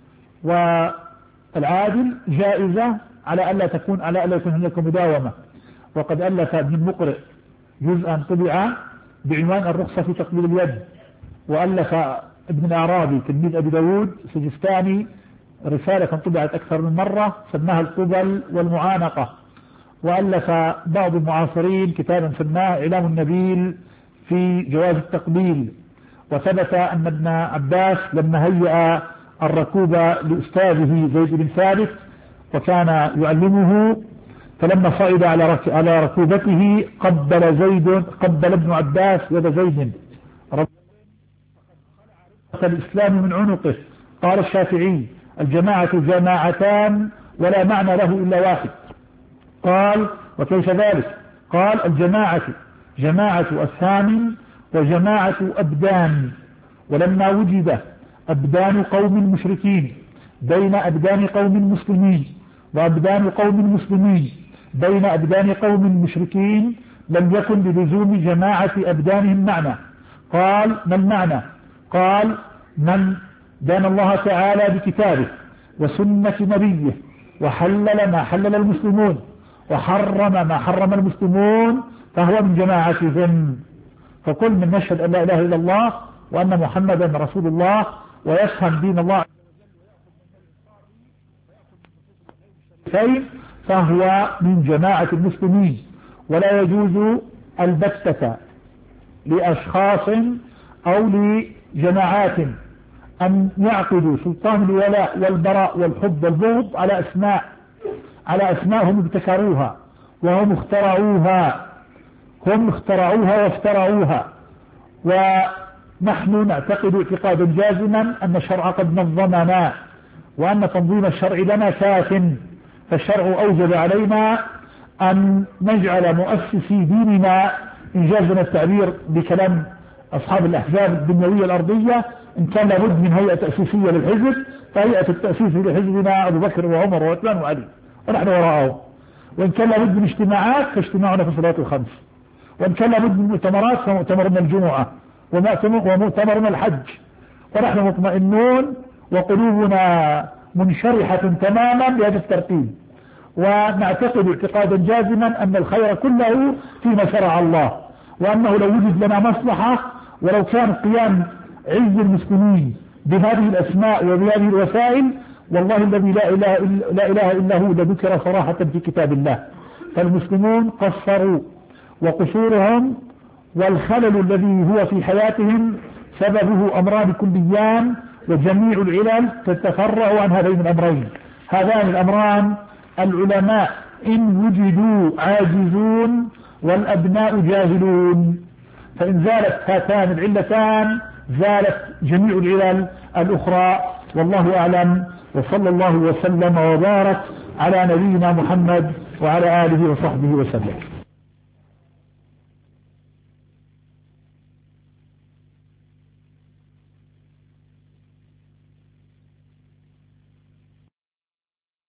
والعادل جائزة على ألا تكون على ألا يكون هناك مداومة. وقد ألف ابن المقرئ جزءا طبع بعنوان الرخصة في تقبيل اليد، وألف ابن الأعرابي تلميذ أبي داود سجستاني رسالة طبعت أكثر من مرة سماها القبل والمعانقة، وألف بعض المعاصرين كتابا سماه إعلام النبيل في جواز التقبيل. وثبت أن ابن عباس لما هيأ الركوب لأستاذه زيد بن ثابت وكان يعلمه، فلما صعد على على ركوبته قبل زيد قبل ابن عباس يد زيد الإسلام من عنقه. قال الشافعي الجماعة جماعتان ولا معنى له إلا واحد. قال وكيف ذلك؟ قال الجماعة جماعة أسهام وجماعة أبدان، ولما وجد أبدان قوم مشركين بين أبدان قوم مسلمين وأبدان قوم مسلمين بين أبدان قوم مشركين لم يكن بلزوم جماعة أبدانهم معنى. قال ما المعنى؟ قال من دان الله تعالى بكتابه وسنة نبيه وحلل ما حلل المسلمون وحرم ما حرم المسلمون فهو من جماعتهم. فكل من نشهد أن لا إله إلا الله وأن محمدا رسول الله ويفهم دين الله فهو من جماعة المسلمين. ولا يجوز البتة لأشخاص أو لجماعات أن يعقدوا سلطان الولاء والبراء والحب والبغض على أسماء على أسماء هم ابتكروها وهم اخترعوها هم اخترعوها وافترعوها. ونحن نعتقد اعتقادا جازما أن الشرع قد نظمنا وأن تنظيم الشرع لنا كاف، فالشرع أوجب علينا أن نجعل مؤسسي ديننا إن جازنا التعبير بكلام أصحاب الأحزاب الدنيوية الأرضية إن كان لابد من هيئة تأسيسية للحزب فهيئة التأسيس لحزبنا أبو بكر وعمر وعثمان وعلي ونحن وراءه، وإن كان لابد من اجتماعات فاجتماعنا في الصلاة الخمس، وإن كان لابد من مؤتمرات فمؤتمرنا الجمعة ومؤتمرنا الحج، ونحن مطمئنون وقلوبنا منشرحة تماما بهذا الترتيب. ونعتقد اعتقادا جازما أن الخير كله فيما شرع الله، وأنه لو وجد لنا مصلحة ولو كان قيام عز المسلمين بهذه الأسماء وبهذه الوسائل والله الذي لا إله إلا, لا إله إلا هو لذكر صراحة في كتاب الله. فالمسلمون قصروا وقصورهم والخلل الذي هو في حياتهم سببه أمران كليان، وجميع العلل تتفرع عن هذين الأمرين. هذان الأمران العلماء إن وجدوا عاجزون والأبناء جاهلون، فإن زالت هاتان العلتان زالت جميع العلل الأخرى. والله أعلم، وصلى الله وسلم وبارك على نبينا محمد وعلى آله وصحبه وسلم.